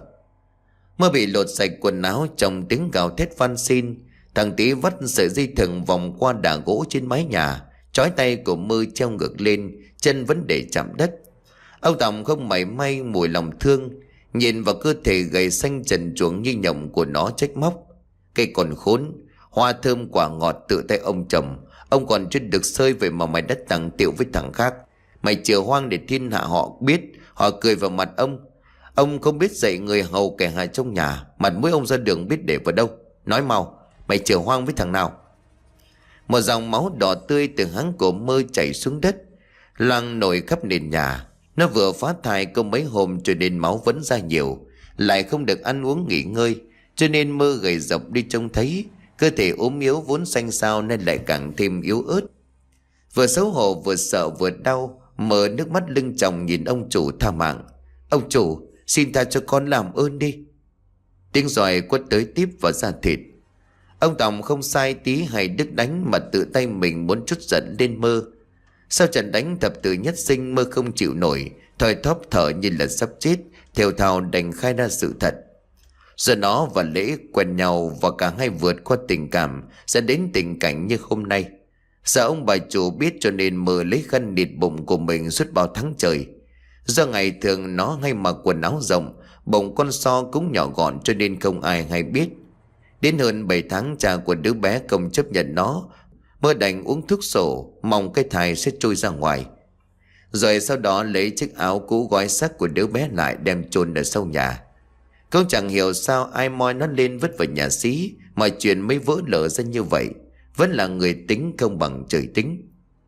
Mơ bị lột sạch quần áo trong tiếng gào thét van xin. Thằng Tí vắt sợi dây thừng vòng qua đà gỗ trên mái nhà, trói tay của Mơ treo ngược lên, chân vẫn để chạm đất. Ông Tòng không mảy may mùi lòng thương, nhìn vào cơ thể gầy xanh trần truồng như nhộng của nó trách móc. Cây còn khốn, hoa thơm quả ngọt tự tay ông trồng, ông còn chưa được sơi về mà mày đã tặng tiệu với thằng khác. Mày chừa hoang để thiên hạ họ biết, họ cười vào mặt ông. Ông không biết dạy người hầu kẻ hạ trong nhà, mặt mũi ông ra đường biết để vào đâu. Nói mau, mày chừa hoang với thằng nào? Một dòng máu đỏ tươi từ háng cổ Mơ chảy xuống đất, loang nổi khắp nền nhà. Nó vừa phá thai có mấy hôm cho nên máu vẫn ra nhiều, lại không được ăn uống nghỉ ngơi, cho nên Mơ gầy dọc đi trông thấy. Cơ thể ốm yếu vốn xanh xao nên lại càng thêm yếu ớt. Vừa xấu hổ vừa sợ vừa đau, Mơ nước mắt lưng tròng nhìn ông chủ tha mạng. Ông chủ, xin tha cho con làm ơn đi. Tiếng giòi quất tới tiếp vào da thịt. Ông Tòng không sai tí hay đức đánh, mà tự tay mình muốn trút giận lên Mơ. Sau trận đánh thập tử nhất sinh, Mơ không chịu nổi, thoi thóp thở như là sắp chết, thều thào đành khai ra sự thật. Giờ nó và Lễ quen nhau, và cả hai vượt qua tình cảm, sẽ đến tình cảnh như hôm nay. Sợ ông bà chủ biết cho nên Mơ lấy khăn nịt bụng của mình suốt bao tháng trời. Do ngày thường nó hay mặc quần áo rộng, bụng con so cũng nhỏ gọn cho nên không ai hay biết. Đến hơn bảy tháng cha của đứa bé không chấp nhận nó, Mơ đành uống thuốc sổ, mong cái thai sẽ trôi ra ngoài. Rồi sau đó lấy chiếc áo cũ gói xác của đứa bé lại, đem chôn ở sau nhà. Cũng chẳng hiểu sao ai moi nó lên vứt vào nhà xí, mọi chuyện mới vỡ lở ra như vậy. Vẫn là người tính không bằng trời tính.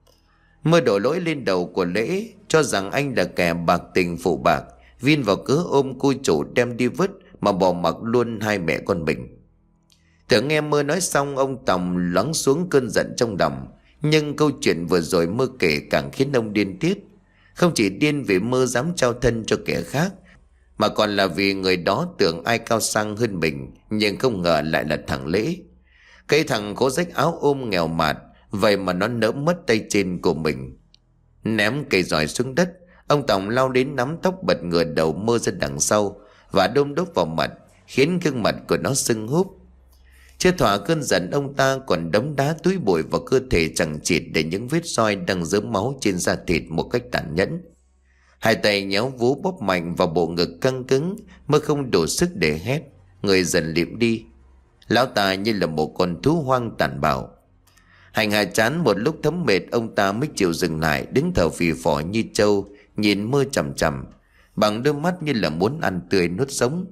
Mơ đổ lỗi lên đầu của Lễ, cho rằng anh là kẻ bạc tình phụ bạc, viên vào cớ ôm cô chủ đem đi vứt mà bỏ mặc luôn hai mẹ con mình. Tưởng nghe Mơ nói xong, ông Tòng lắng xuống cơn giận trong lòng. Nhưng câu chuyện vừa rồi Mơ kể càng khiến ông điên tiết. Không chỉ điên vì Mơ dám trao thân cho kẻ khác, mà còn là vì người đó tưởng ai cao sang hơn mình, nhưng không ngờ lại là thằng Lễ. Cái thằng có rách áo ôm nghèo mạt, vậy mà nó nỡ mất tay trên của mình. Ném cây giỏi xuống đất, ông Tòng lao đến nắm tóc bật ngửa đầu Mơ ra đằng sau và đôm đốt vào mặt, khiến gương mặt của nó sưng húp. Chưa thỏa cơn giận, ông ta còn đấm đá túi bụi vào cơ thể chẳng chịt để những vết roi đang rớm máu trên da thịt một cách tàn nhẫn. Hai tay nhéo vú bóp mạnh vào bộ ngực căng cứng, Mơ không đủ sức để hét, người dần liệm đi. Lão ta như là một con thú hoang tàn bạo. Hành hạ chán một lúc thấm mệt, ông ta mới chịu dừng lại, đứng thở phì phò như trâu, nhìn Mơ chằm chằm, bằng đôi mắt như là muốn ăn tươi nuốt sống.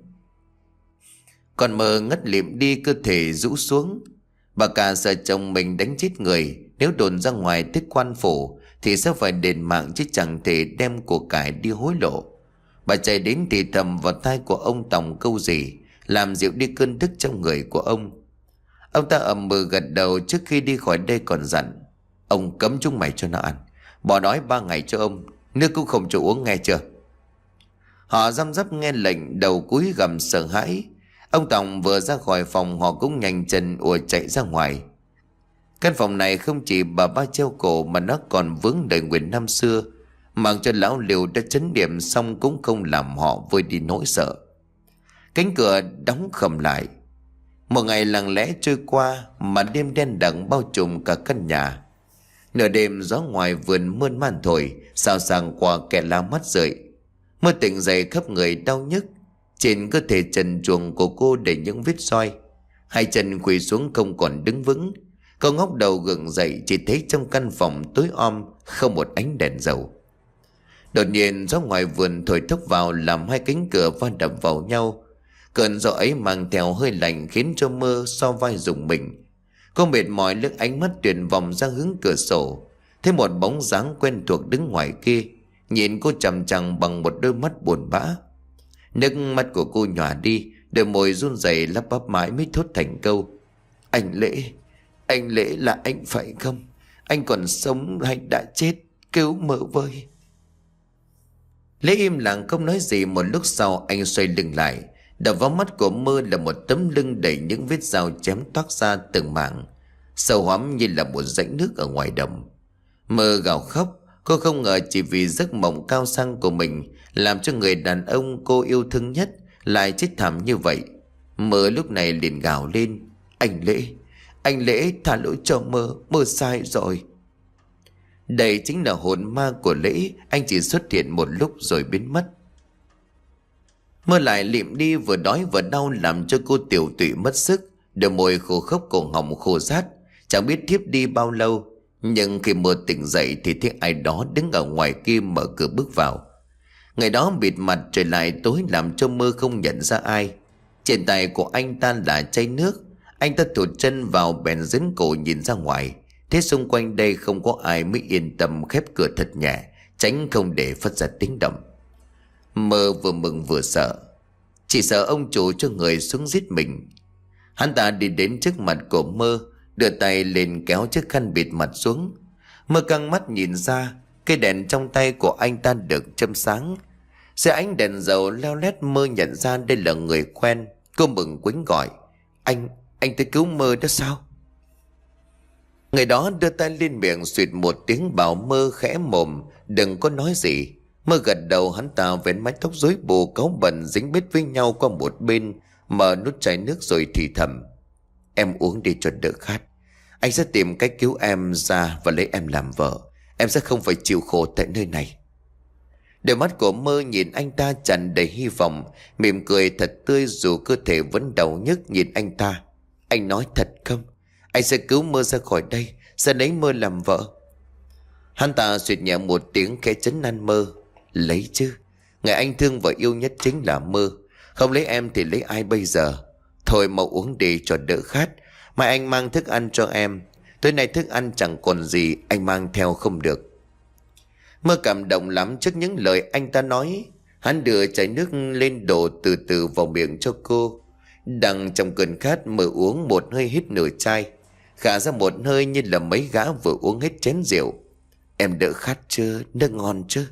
Còn Mơ ngất lịm đi, cơ thể rũ xuống. Bà cả sợ chồng mình đánh chết người, nếu đồn ra ngoài thích quan phủ thì sẽ phải đền mạng, chứ chẳng thể đem của cải đi hối lộ. Bà chạy đến thì thầm vào tai của ông Tòng câu gì, làm dịu đi cơn tức trong người của ông. Ông ta ậm ừ gật đầu, trước khi đi khỏi đây còn dặn: ông cấm chúng mày cho nó ăn, bỏ đói ba ngày cho ông, nước cũng không cho uống, nghe chưa? Họ răm rắp nghe lệnh, đầu cúi gầm sợ hãi. Ông Tòng vừa ra khỏi phòng, họ cũng nhanh chân ùa chạy ra ngoài. Căn phòng này không chỉ bà ba treo cổ mà nó còn vướng đời nguyền năm xưa, mặc cho lão Liều đã chấn điểm xong cũng không làm họ vơi đi nỗi sợ. Cánh cửa đóng khầm lại. Một ngày lặng lẽ trôi qua mà đêm đen đặc bao trùm cả căn nhà. Nửa đêm gió ngoài vườn mơn man thổi, xào xạc qua kẻ la mắt rời. Mơ tỉnh dậy khắp người đau nhức. Trên cơ thể trần truồng của cô để những vết roi. Hai chân quỳ xuống không còn đứng vững. Cô ngóc đầu gượng dậy, chỉ thấy trong căn phòng tối om không một ánh đèn dầu. Đột nhiên gió ngoài vườn thổi thốc vào làm hai cánh cửa va đập vào nhau. Cơn gió ấy mang theo hơi lạnh khiến cho Mơ so vai rùng mình. Cô mệt mỏi lướt ánh mắt tuyệt vọng ra hướng cửa sổ, thấy một bóng dáng quen thuộc đứng ngoài kia, nhìn cô chằm chằm bằng một đôi mắt buồn bã. Nước mắt của cô nhòa đi, đôi môi run rẩy lắp bắp mãi mới thốt thành câu: "Anh Lễ, anh Lễ là anh phải không? Anh còn sống hay đã chết? Cứu Mơ với." Lễ im lặng không nói gì. Một lúc sau anh xoay lưng lại, đập vào mắt của Mơ là một tấm lưng đầy những vết dao chém toác ra từng mảng, sâu hoắm như là một rãnh nước ở ngoài đồng. Mơ gào khóc. Cô không ngờ chỉ vì giấc mộng cao sang của mình làm cho người đàn ông cô yêu thương nhất lại chết thảm như vậy. Mơ lúc này liền gào lên: "Anh Lễ, anh Lễ tha lỗi cho Mơ, Mơ sai rồi." Đây chính là hồn ma của Lễ. Anh chỉ xuất hiện một lúc rồi biến mất. Mơ lại lịm đi, vừa đói vừa đau làm cho cô tiểu tụy mất sức, đôi môi khô khốc, cổ họng khô rát, chẳng biết thiếp đi bao lâu. Nhưng khi Mơ tỉnh dậy thì thấy ai đó đứng ở ngoài kia mở cửa bước vào. Ngày đó bịt mặt, trời lại tối làm cho Mơ không nhận ra ai. Trên tay của anh ta là chai nước. Anh ta thụt chân vào bèn dính cổ nhìn ra ngoài, thế xung quanh đây không có ai mới yên tâm khép cửa thật nhẹ, tránh không để phát ra tiếng động. Mơ vừa mừng vừa sợ, chỉ sợ ông chủ cho người xuống giết mình. Hắn ta đi đến trước mặt của Mơ, đưa tay lên kéo chiếc khăn bịt mặt xuống. Mơ căng mắt nhìn ra, cây đèn trong tay của anh ta được châm sáng. Dưới ánh đèn dầu leo lét, Mơ nhận ra đây là người quen. Cô mừng quýnh gọi: Anh, anh tới cứu Mơ đó sao?" Người đó đưa tay lên miệng suyệt một tiếng bảo Mơ khẽ mồm đừng có nói gì. Mơ gật đầu. Hắn ta vén mái tóc rối bù cáu bẩn dính bết với nhau qua một bên, mở nút chai nước rồi thì thầm: "Em uống đi cho đỡ khát. Anh sẽ tìm cách cứu em ra và lấy em làm vợ. Em sẽ không phải chịu khổ tại nơi này." Đôi mắt của Mơ nhìn anh ta tràn đầy hy vọng, mỉm cười thật tươi dù cơ thể vẫn đau nhức nhìn anh ta. "Anh nói thật không? Anh sẽ cứu Mơ ra khỏi đây, sẽ lấy Mơ làm vợ." Hắn ta suyệt nhẹ một tiếng khẽ trấn an Mơ: "Lấy chứ. Người anh thương và yêu nhất chính là Mơ. Không lấy em thì lấy ai bây giờ? Thôi mau uống đi cho đỡ khát. Mai anh mang thức ăn cho em. Tối nay thức ăn chẳng còn gì, anh mang theo không được." Mơ cảm động lắm trước những lời anh ta nói. Hắn đưa chai nước lên đổ từ từ vào miệng cho cô. Đang trong cơn khát, Mơ uống một hơi hít nửa chai, khả ra một hơi như là mấy gã vừa uống hết chén rượu. "Em đỡ khát chưa? Nước ngon chứ?"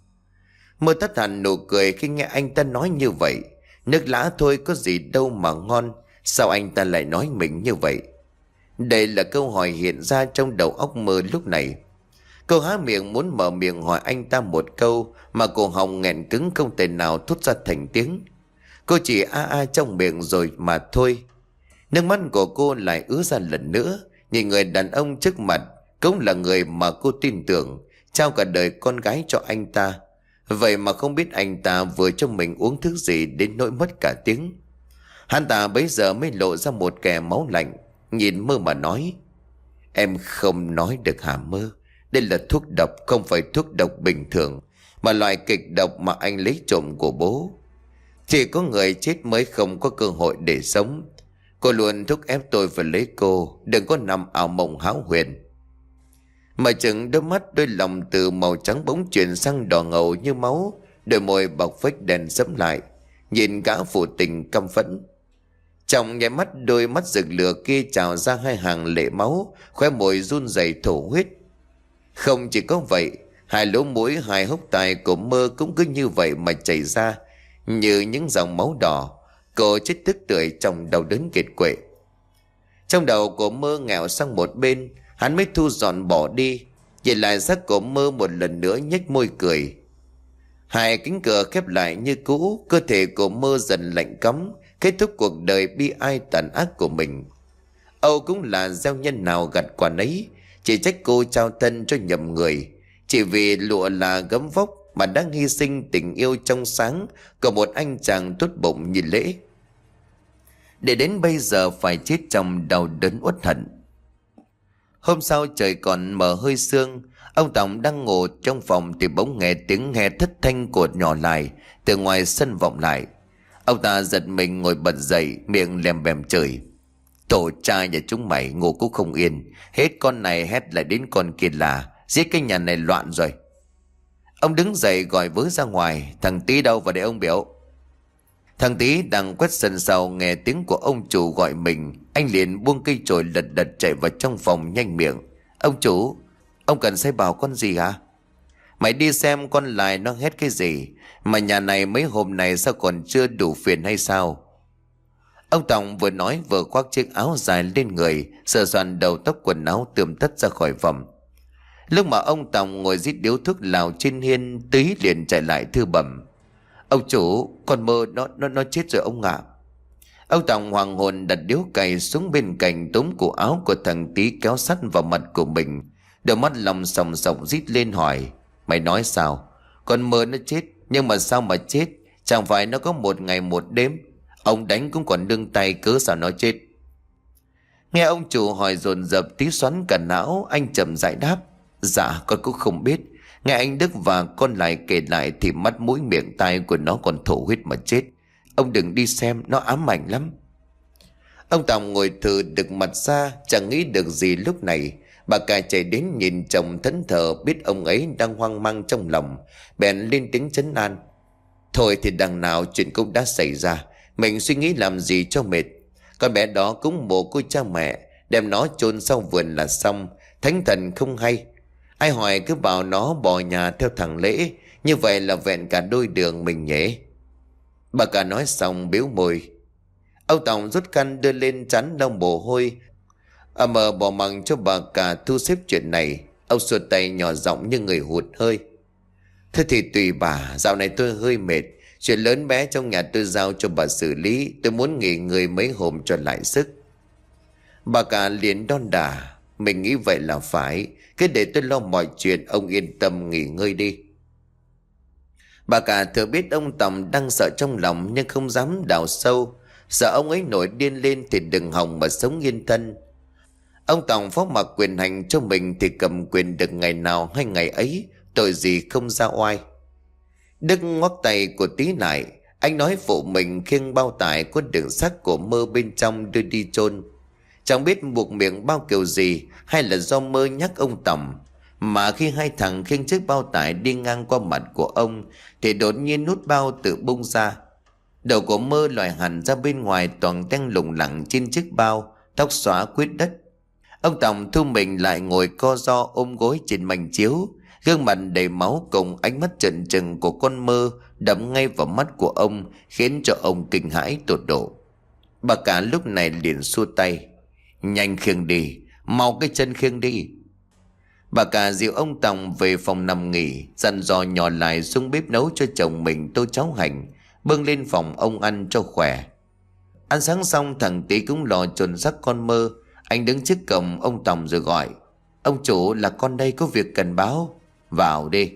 Mơ tắt hẳn nụ cười khi nghe anh ta nói như vậy. Nước lã thôi có gì đâu mà ngon. Sao anh ta lại nói mình như vậy? Đây là câu hỏi hiện ra trong đầu óc Mơ lúc này. Cô há miệng muốn mở miệng hỏi anh ta một câu mà cổ họng nghẹn cứng không thể nào thốt ra thành tiếng. Cô chỉ a a trong miệng rồi mà thôi. Nước mắt của cô lại ứa ra lần nữa. Nhìn người đàn ông trước mặt cũng là người mà cô tin tưởng, trao cả đời con gái cho anh ta. Vậy mà không biết anh ta vừa cho mình uống thứ gì đến nỗi mất cả tiếng. Hắn ta bấy giờ mới lộ ra một kẻ máu lạnh, nhìn Mơ mà nói: "Em không nói được hả Mơ? Đây là thuốc độc, không phải thuốc độc bình thường, mà loại kịch độc mà anh lấy trộm của bố. Chỉ có người chết mới không có cơ hội để sống. Cô luôn thúc ép tôi phải lấy cô, đừng có nằm ảo mộng hão huyền." Mà chừng đôi mắt đôi lòng từ màu trắng bỗng chuyển sang đỏ ngầu như máu, đôi môi bọc vết đèn sẫm lại, nhìn gã phụ tình căm phẫn. Trong nháy mắt, đôi mắt rực lửa kia trào ra hai hàng lệ máu, khóe môi run rẩy thổ huyết. Không chỉ có vậy, hai lỗ mũi, hai hốc tai của Mơ cũng cứ như vậy mà chảy ra như những dòng máu đỏ. Cô chết tức tưởi trong đau đớn kiệt quệ. Trong đầu của Mơ ngẹo sang một bên, Hắn mới thu dọn bỏ đi. Nhìn lại xác của Mơ một lần nữa nhếch môi cười. Hai cánh cửa khép lại như cũ. Cơ thể của Mơ dần lạnh cóng, kết thúc cuộc đời bi ai tàn ác của mình. Âu cũng là gieo nhân nào gặt quả nấy. Chỉ trách cô trao thân cho nhầm người. Chỉ vì lụa là gấm vóc mà đang hy sinh tình yêu trong sáng của một anh chàng tốt bụng như Lễ, để đến bây giờ phải chết trong đau đớn uất hận. Hôm sau trời còn mờ hơi sương, ông Tổng đang ngủ trong phòng thì bỗng nghe tiếng nghe thất thanh cột nhỏ lại từ ngoài sân vọng lại. Ông ta giật mình ngồi bật dậy, miệng lèm bèm chửi: Tổ cha nhà chúng mày ngủ cũng không yên, hết con này hét lại đến con kia là giết cái nhà này loạn rồi. Ông đứng dậy gọi vớ ra ngoài: Thằng Tí đâu, vào để ông biểu. Thằng Tí đang quét sân sau nghe tiếng của ông chủ gọi mình, anh liền buông cây chổi lật đật chạy vào trong phòng nhanh miệng: Ông chủ, ông cần sai bảo con gì hả? Mày đi xem con lại nó hét cái gì, mà nhà này mấy hôm nay sao còn chưa đủ phiền hay sao? Ông Tổng vừa nói vừa khoác chiếc áo dài lên người, sờ soạn đầu tóc quần áo tươm tất ra khỏi phòng. Lúc mà ông Tổng ngồi rít điếu thuốc lào trên hiên, Tí liền chạy lại thư bẩm: Ông chủ, con Mơ nó nó nó chết rồi ông ạ. Ông Tổng hoàng hồn đặt điếu cày xuống bên cạnh, túm cổ áo của thằng Tí kéo sắt vào mặt của mình. Đôi mắt lòng sòng sòng rít lên hỏi: Mày nói sao? Con Mơ nó chết, nhưng mà sao mà chết? Chẳng phải nó có một ngày một đêm? Ông đánh cũng còn đương tay, cớ sao nó chết? Nghe ông chủ hỏi dồn dập, Tí xoắn cả não, anh chậm rãi đáp: Dạ con cũng không biết. Nghe anh Đức và con lại kể lại thì mắt mũi miệng tai của nó còn thổ huyết mà chết. Ông đừng đi xem, nó ám ảnh lắm. Ông Tổng ngồi thừ đực mặt ra, chẳng nghĩ được gì lúc này. Bà cả chạy đến nhìn chồng thẫn thờ, biết ông ấy đang hoang mang trong lòng, bèn lên tiếng trấn an: Thôi thì đằng nào chuyện cũng đã xảy ra, mình suy nghĩ làm gì cho mệt. Con bé đó cũng mồ côi cha mẹ, đem nó chôn sau vườn là xong. Thánh thần không hay, ai hỏi cứ bảo nó bỏ nhà theo thằng Lễ, như vậy là vẹn cả đôi đường mình nhé. Bà cả nói xong biếu môi. Ông Tổng rút khăn đưa lên trán lau mồ hôi. À mờ bỏ mặc cho bà cả thu xếp chuyện này. Ông xuột tay nhỏ giọng như người hụt hơi: Thế thì tùy bà, dạo này tôi hơi mệt. Chuyện lớn bé trong nhà tôi giao cho bà xử lý, tôi muốn nghỉ ngơi mấy hôm cho lại sức. Bà cả liền đon đả: Mình nghĩ vậy là phải, cứ để tôi lo mọi chuyện, ông yên tâm nghỉ ngơi đi. Bà cả thừa biết ông Tổng đang sợ trong lòng nhưng không dám đào sâu, sợ ông ấy nổi điên lên thì đừng hòng mà sống yên thân. Ông Tổng phó mặc quyền hành cho mình thì cầm quyền được ngày nào hay ngày ấy, tội gì không ra oai. Đức ngoắc tay của Tí lại, anh nói phụ mình khiêng bao tải có đựng xác của Mơ bên trong đưa đi chôn. Chẳng biết buộc miệng bao kiểu gì, hay là do Mơ nhắc ông Tổng, mà khi hai thằng khiêng chiếc bao tải đi ngang qua mặt của ông thì đột nhiên nút bao tự bung ra. Đầu của Mơ lòi hẳn ra bên ngoài, toàn ten lủng lẳng trên chiếc bao, tóc xóa khuyết đất. Ông Tổng thu mình lại ngồi co ro ôm gối trên mành chiếu, gương mặt đầy máu cùng ánh mắt trợn trừng của con Mơ đập ngay vào mắt của ông, khiến cho ông kinh hãi tột độ. Bà cả lúc này liền xua tay: Nhanh khiêng đi, mau cái chân khiêng đi. Bà cả dìu ông Tổng về phòng nằm nghỉ, dặn dò nhỏ lại xuống bếp nấu cho chồng mình tô cháo hành, bưng lên phòng ông ăn cho khỏe. Ăn sáng xong thằng Tí cũng lò chồn xác con Mơ. Anh đứng trước cổng ông Tổng rồi gọi: Ông chủ, là con đây, có việc cần báo. Vào đi.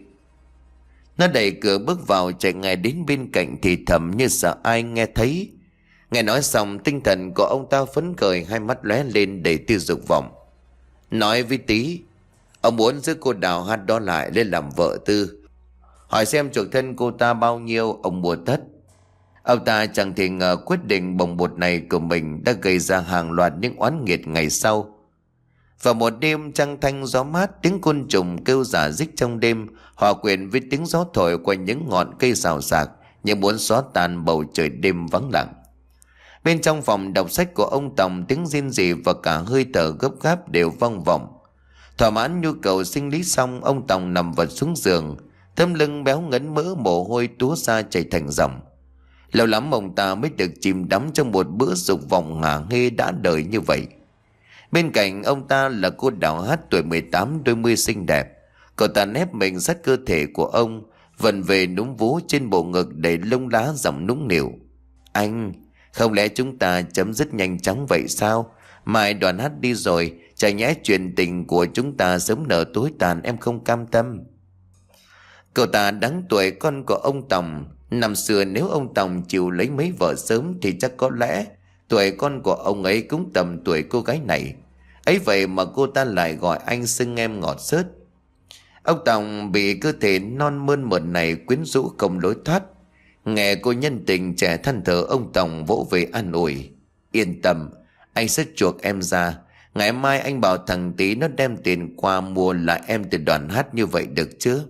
Nó đẩy cửa bước vào, chạy ngay đến bên cạnh thì thầm như sợ ai nghe thấy. Nghe nói xong tinh thần của ông ta phấn khởi, hai mắt lóe lên đầy tia dục vọng. Nói với Tí: Ông muốn giữ cô Đào Hát đó lại lên làm vợ tư. Hỏi xem chuộc thân cô ta bao nhiêu, ông mua tất. Ông ta chẳng thể ngờ quyết định bồng bột này của mình đã gây ra hàng loạt những oán nghiệt ngày sau. Vào một đêm trăng thanh gió mát, tiếng côn trùng kêu rả rích trong đêm hòa quyện với tiếng gió thổi qua những ngọn cây xào xạc như muốn xóa tan bầu trời đêm vắng lặng. Bên trong phòng đọc sách của ông Tổng, tiếng rên rỉ và cả hơi thở gấp gáp đều vang vọng. Thỏa mãn nhu cầu sinh lý xong, ông Tổng nằm vật xuống giường, thơm lưng béo ngấn mỡ, mồ hôi túa ra chảy thành dòng. Lâu lắm ông ta mới được chìm đắm trong một bữa dục vọng ngả nghê đã đời như vậy. Bên cạnh ông ta là cô Đào Hát tuổi mười tám, đôi mươi xinh đẹp. Cậu ta nép mình sát cơ thể của ông, vần về núm vú trên bộ ngực đầy lông lá, giọng nũng nịu: Anh, không lẽ chúng ta chấm dứt nhanh chóng vậy sao? Mai Đoàn Hát đi rồi, chả nhẽ chuyện tình của chúng ta sớm nở tối tàn em không cam tâm. Cậu ta đáng tuổi con của ông Tòng. Năm xưa nếu ông Tòng chịu lấy mấy vợ sớm thì chắc có lẽ tuổi con của ông ấy cũng tầm tuổi cô gái này. Ấy vậy mà cô ta lại gọi anh xưng em ngọt xớt. Ông Tòng bị cơ thể non mơn mởn này quyến rũ không lối thoát. Nghe cô nhân tình trẻ than thở, ông Tòng vỗ về an ủi: Yên tâm, anh sẽ chuộc em ra. Ngày mai anh bảo thằng Tí nó đem tiền qua mua lại em từ Đoàn Hát, như vậy được chứ?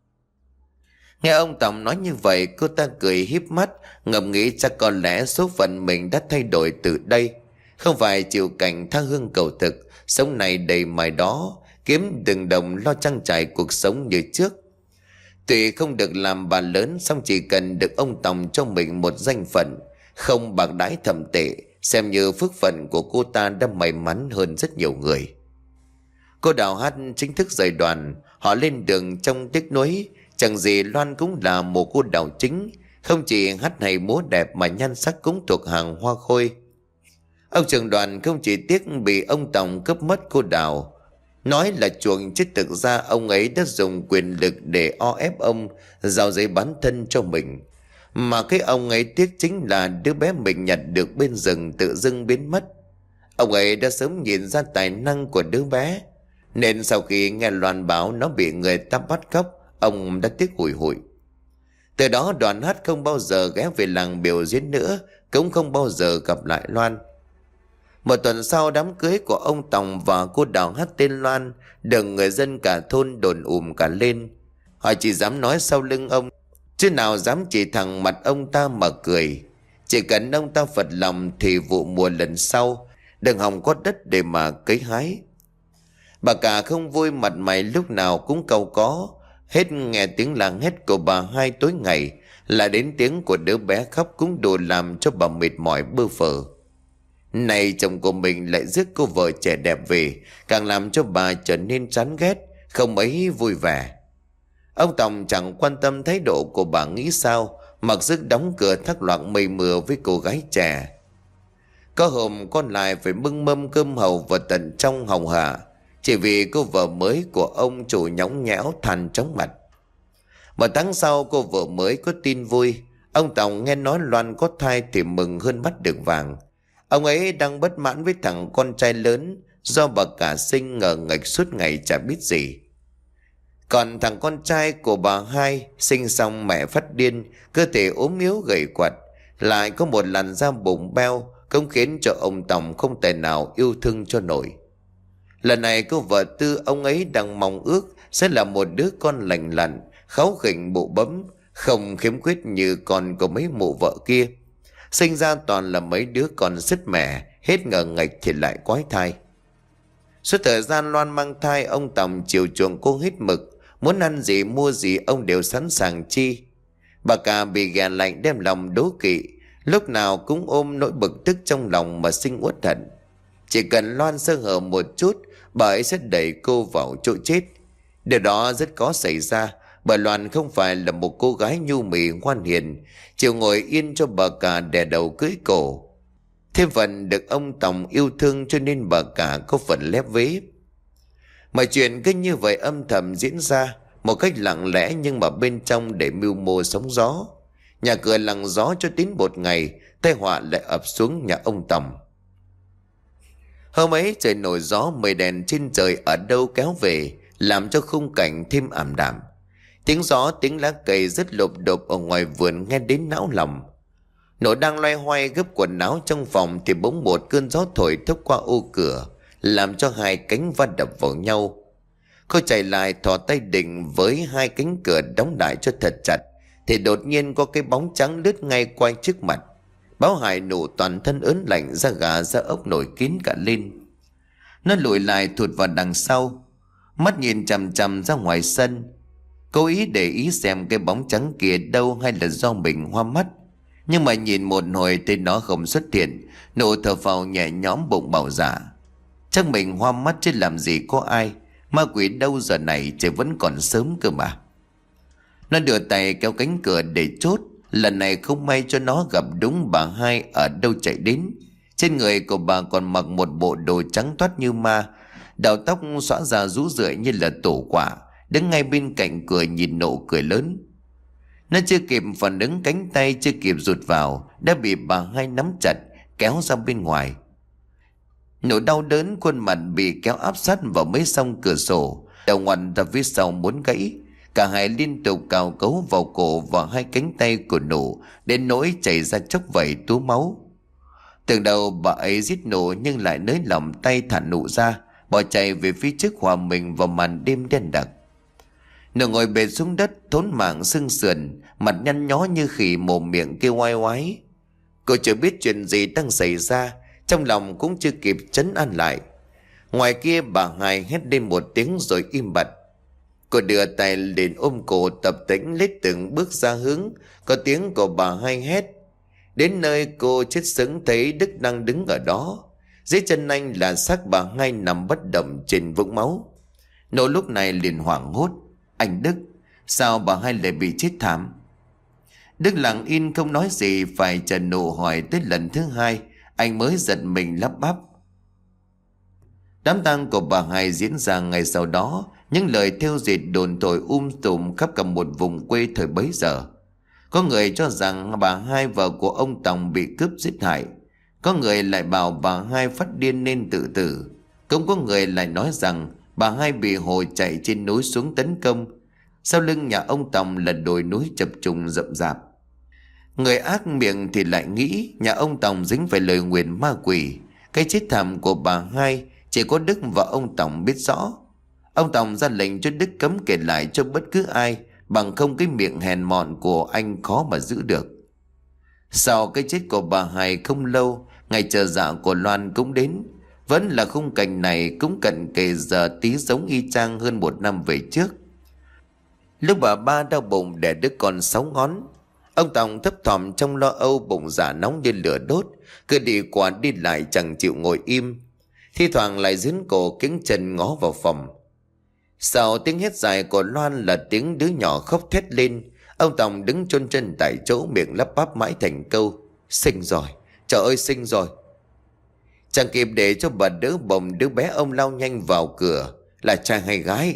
Nghe ông Tòng nói như vậy, cô ta cười híp mắt, ngầm nghĩ chắc có lẽ số phận mình đã thay đổi từ đây. Không phải chịu cảnh tha hương cầu thực, sống này đầy mài đó, kiếm từng đồng lo trang trải cuộc sống như trước. Tuy không được làm bà lớn, song chỉ cần được ông Tòng cho mình một danh phận, không bạc đãi thậm tệ, xem như phước phận của cô ta đã may mắn hơn rất nhiều người. Cô Đào Hát chính thức rời đoàn, họ lên đường trong tiếc nuối. Chẳng gì Loan cũng là một cô đào chính, không chỉ hát hay múa đẹp mà nhan sắc cũng thuộc hàng hoa khôi. Ông trưởng đoàn không chỉ tiếc bị ông Tòng cướp mất cô Đào, nói là chuộng, chứ thực ra ông ấy đã dùng quyền lực để o ép ông giao giấy bán thân cho mình. Mà cái ông ấy tiếc chính là đứa bé mình nhặt được bên rừng tự dưng biến mất. Ông ấy đã sớm nhìn ra tài năng của đứa bé, nên sau khi nghe Loan báo nó bị người ta bắt cóc, ông đã tiếc hùi hụi. Từ đó Đoàn Hát không bao giờ ghé về làng biểu diễn nữa, cũng không bao giờ gặp lại Loan. Một tuần sau, đám cưới của ông Tòng và cô Đào Hát tên Loan được người dân cả thôn đồn ùm cả lên. Họ chỉ dám nói sau lưng ông, chứ nào dám chỉ thẳng mặt ông ta mà cười. Chỉ cần ông ta phật lòng thì vụ mùa lần sau đừng hòng có đất để mà cấy hái. Bà cả không vui, mặt mày lúc nào cũng cau có. Hết nghe tiếng làng hét của bà hai tối ngày, là đến tiếng của đứa bé khóc cũng đủ làm cho bà mệt mỏi bơ phờ. Này chồng của mình lại rước cô vợ trẻ đẹp về, càng làm cho bà trở nên chán ghét, không mấy vui vẻ. Ông Tòng chẳng quan tâm thái độ của bà nghĩ sao, mặc sức đóng cửa thác loạn mây mưa với cô gái trẻ. Có hôm con lại phải bưng mâm cơm hầu vào tận trong hồng hạ, chỉ vì cô vợ mới của ông chủ nhõng nhẽo than chóng mặt. Một tháng sau, cô vợ mới có tin vui. Ông Tòng nghe nói Loan có thai thì mừng hơn bắt được vàng. Ông ấy đang bất mãn với thằng con trai lớn, do bà cả sinh ngờ nghệch suốt ngày chả biết gì. Còn thằng con trai của bà hai sinh xong mẹ phát điên, cơ thể ốm yếu gầy quặt, lại có một làn da bụng beo, cũng khiến cho ông Tòng không thể nào yêu thương cho nổi. Lần này cô vợ tư ông ấy đang mong ước sẽ là một đứa con lành lặn, kháu khỉnh bụ bấm, không khiếm khuyết như con của mấy mụ vợ kia. Sinh ra toàn là mấy đứa con sứt mẻ, hết ngờ nghệch thì lại quái thai. Suốt thời gian Loan mang thai, ông Tòng chiều chuộng cô hết mực, muốn ăn gì mua gì ông đều sẵn sàng chi. Bà cả bị ghẻ lạnh đem lòng đố kỵ, lúc nào cũng ôm nỗi bực tức trong lòng mà sinh uất hận. Chỉ cần Loan sơ hở một chút, bà ấy sẽ đẩy cô vào chỗ chết. Điều đó rất có xảy ra, bởi Loan không phải là một cô gái nhu mì ngoan hiền, chịu ngồi yên cho bà cả đè đầu cưỡi cổ. Thêm phần được ông Tòng yêu thương cho nên bà cả có phần lép vế. Mọi chuyện cứ như vậy âm thầm diễn ra, một cách lặng lẽ nhưng mà bên trong để mưu mô sóng gió. Nhà cửa lặng gió cho đến một ngày, tai họa lại ập xuống nhà ông Tòng. Hôm ấy trời nổi gió, mây đèn trên trời ở đâu kéo về, làm cho khung cảnh thêm ảm đạm. Tiếng gió, tiếng lá cây rất lộp độp ở ngoài vườn nghe đến não lòng. Nổ đang loay hoay gấp quần áo trong phòng thì bỗng một cơn gió thổi thốc qua ô cửa, làm cho hai cánh va đập vào nhau. Cô chạy lại thò tay định với hai cánh cửa đóng lại cho thật chặt, thì đột nhiên có cái bóng trắng lướt ngay qua trước mặt. Báo hài nổ toàn thân ớn lạnh, da gà da ốc nổi kín cả lên. Nó lùi lại thụt vào đằng sau, mắt nhìn chằm chằm ra ngoài sân, cố ý để ý xem cái bóng trắng kia đâu, hay là do mình hoa mắt. Nhưng mà nhìn một hồi thì nó không xuất hiện. Nụ thở phào nhẹ nhõm bụng bảo dạ: Chắc mình hoa mắt chứ làm gì có ai. Ma quỷ đâu giờ này trời vẫn còn sớm cơ mà. Nó đưa tay kéo cánh cửa để chốt. Lần này không may cho nó gặp đúng bà hai ở đâu chạy đến. Trên người của bà còn mặc một bộ đồ trắng toát như ma, đầu tóc xõa ra rũ rượi như là tổ quả, đứng ngay bên cạnh cửa nhìn nộ cười lớn. Nó chưa kịp phản ứng, cánh tay chưa kịp rụt vào đã bị bà hai nắm chặt kéo ra bên ngoài. Nỗi đau đớn, khuôn mặt bị kéo áp sát vào mấy song cửa sổ, đầu ngoằn ra phía sau muốn gãy. Cả hai liên tục cào cấu vào cổ và hai cánh tay của nụ đến nỗi chảy ra chốc vẩy túa máu. Tưởng đầu bà ấy giết nụ nhưng lại nới lỏng tay thả nụ ra, bỏ chạy về phía trước hòa mình vào màn đêm đen đặc. Nụ ngồi bệt xuống đất, thốn mạng sưng sườn, mặt nhăn nhó như khỉ, mồm miệng kêu oai oái. Cô chưa biết chuyện gì đang xảy ra, trong lòng cũng chưa kịp trấn an lại. Ngoài kia bà hai hét lên một tiếng rồi im bặt. Cô đưa tay lên ôm cổ tập tễnh lết từng bước ra hướng có tiếng của bà hai hét. Đến nơi cô chết sững thấy Đức đang đứng ở đó. Dưới chân anh là xác bà hai nằm bất động trên vũng máu. Nô lúc này liền hoảng hốt. Anh Đức, sao bà hai lại bị chết thảm? Đức lặng im không nói gì, phải chờ nụ hỏi tới lần thứ hai anh mới giật mình lắp bắp. Đám tang của bà hai diễn ra ngày sau đó. Những lời thêu dệt đồn thổi um tùm khắp cả một vùng quê thời bấy giờ. Có người cho rằng bà hai vợ của ông Tòng bị cướp giết hại. Có người lại bảo bà hai phát điên nên tự tử. Cũng có người lại nói rằng bà hai bị hồ chạy trên núi xuống tấn công. Sau lưng nhà ông Tòng là đồi núi chập trùng rậm rạp. Người ác miệng thì lại nghĩ nhà ông Tòng dính phải lời nguyền ma quỷ. Cái chết thảm của bà hai chỉ có Đức và ông Tòng biết rõ. Ông Tòng ra lệnh cho Đức cấm kể lại cho bất cứ ai, bằng không cái miệng hèn mọn của anh khó mà giữ được. Sau cái chết của bà hai không lâu, ngày chờ dạ của Loan cũng đến. Vẫn là khung cảnh này, cũng cận kề giờ tí giống y chang hơn một năm về trước. Lúc bà ba đau bụng đẻ đứa con sáu ngón, ông Tòng thấp thỏm trong lo âu, bụng dạ nóng như lửa đốt, cứ đi qua đi lại chẳng chịu ngồi im. Thi thoảng lại dướn cổ kiếng chân ngó vào phòng. Sau tiếng hét dài của Loan là tiếng đứa nhỏ khóc thét lên. Ông Tòng đứng chôn chân tại chỗ, miệng lắp bắp mãi thành câu: Sinh rồi, trời ơi sinh rồi. Chẳng kịp để cho bà đỡ bồng đứa bé, ông lao nhanh vào cửa. Là trai hay gái?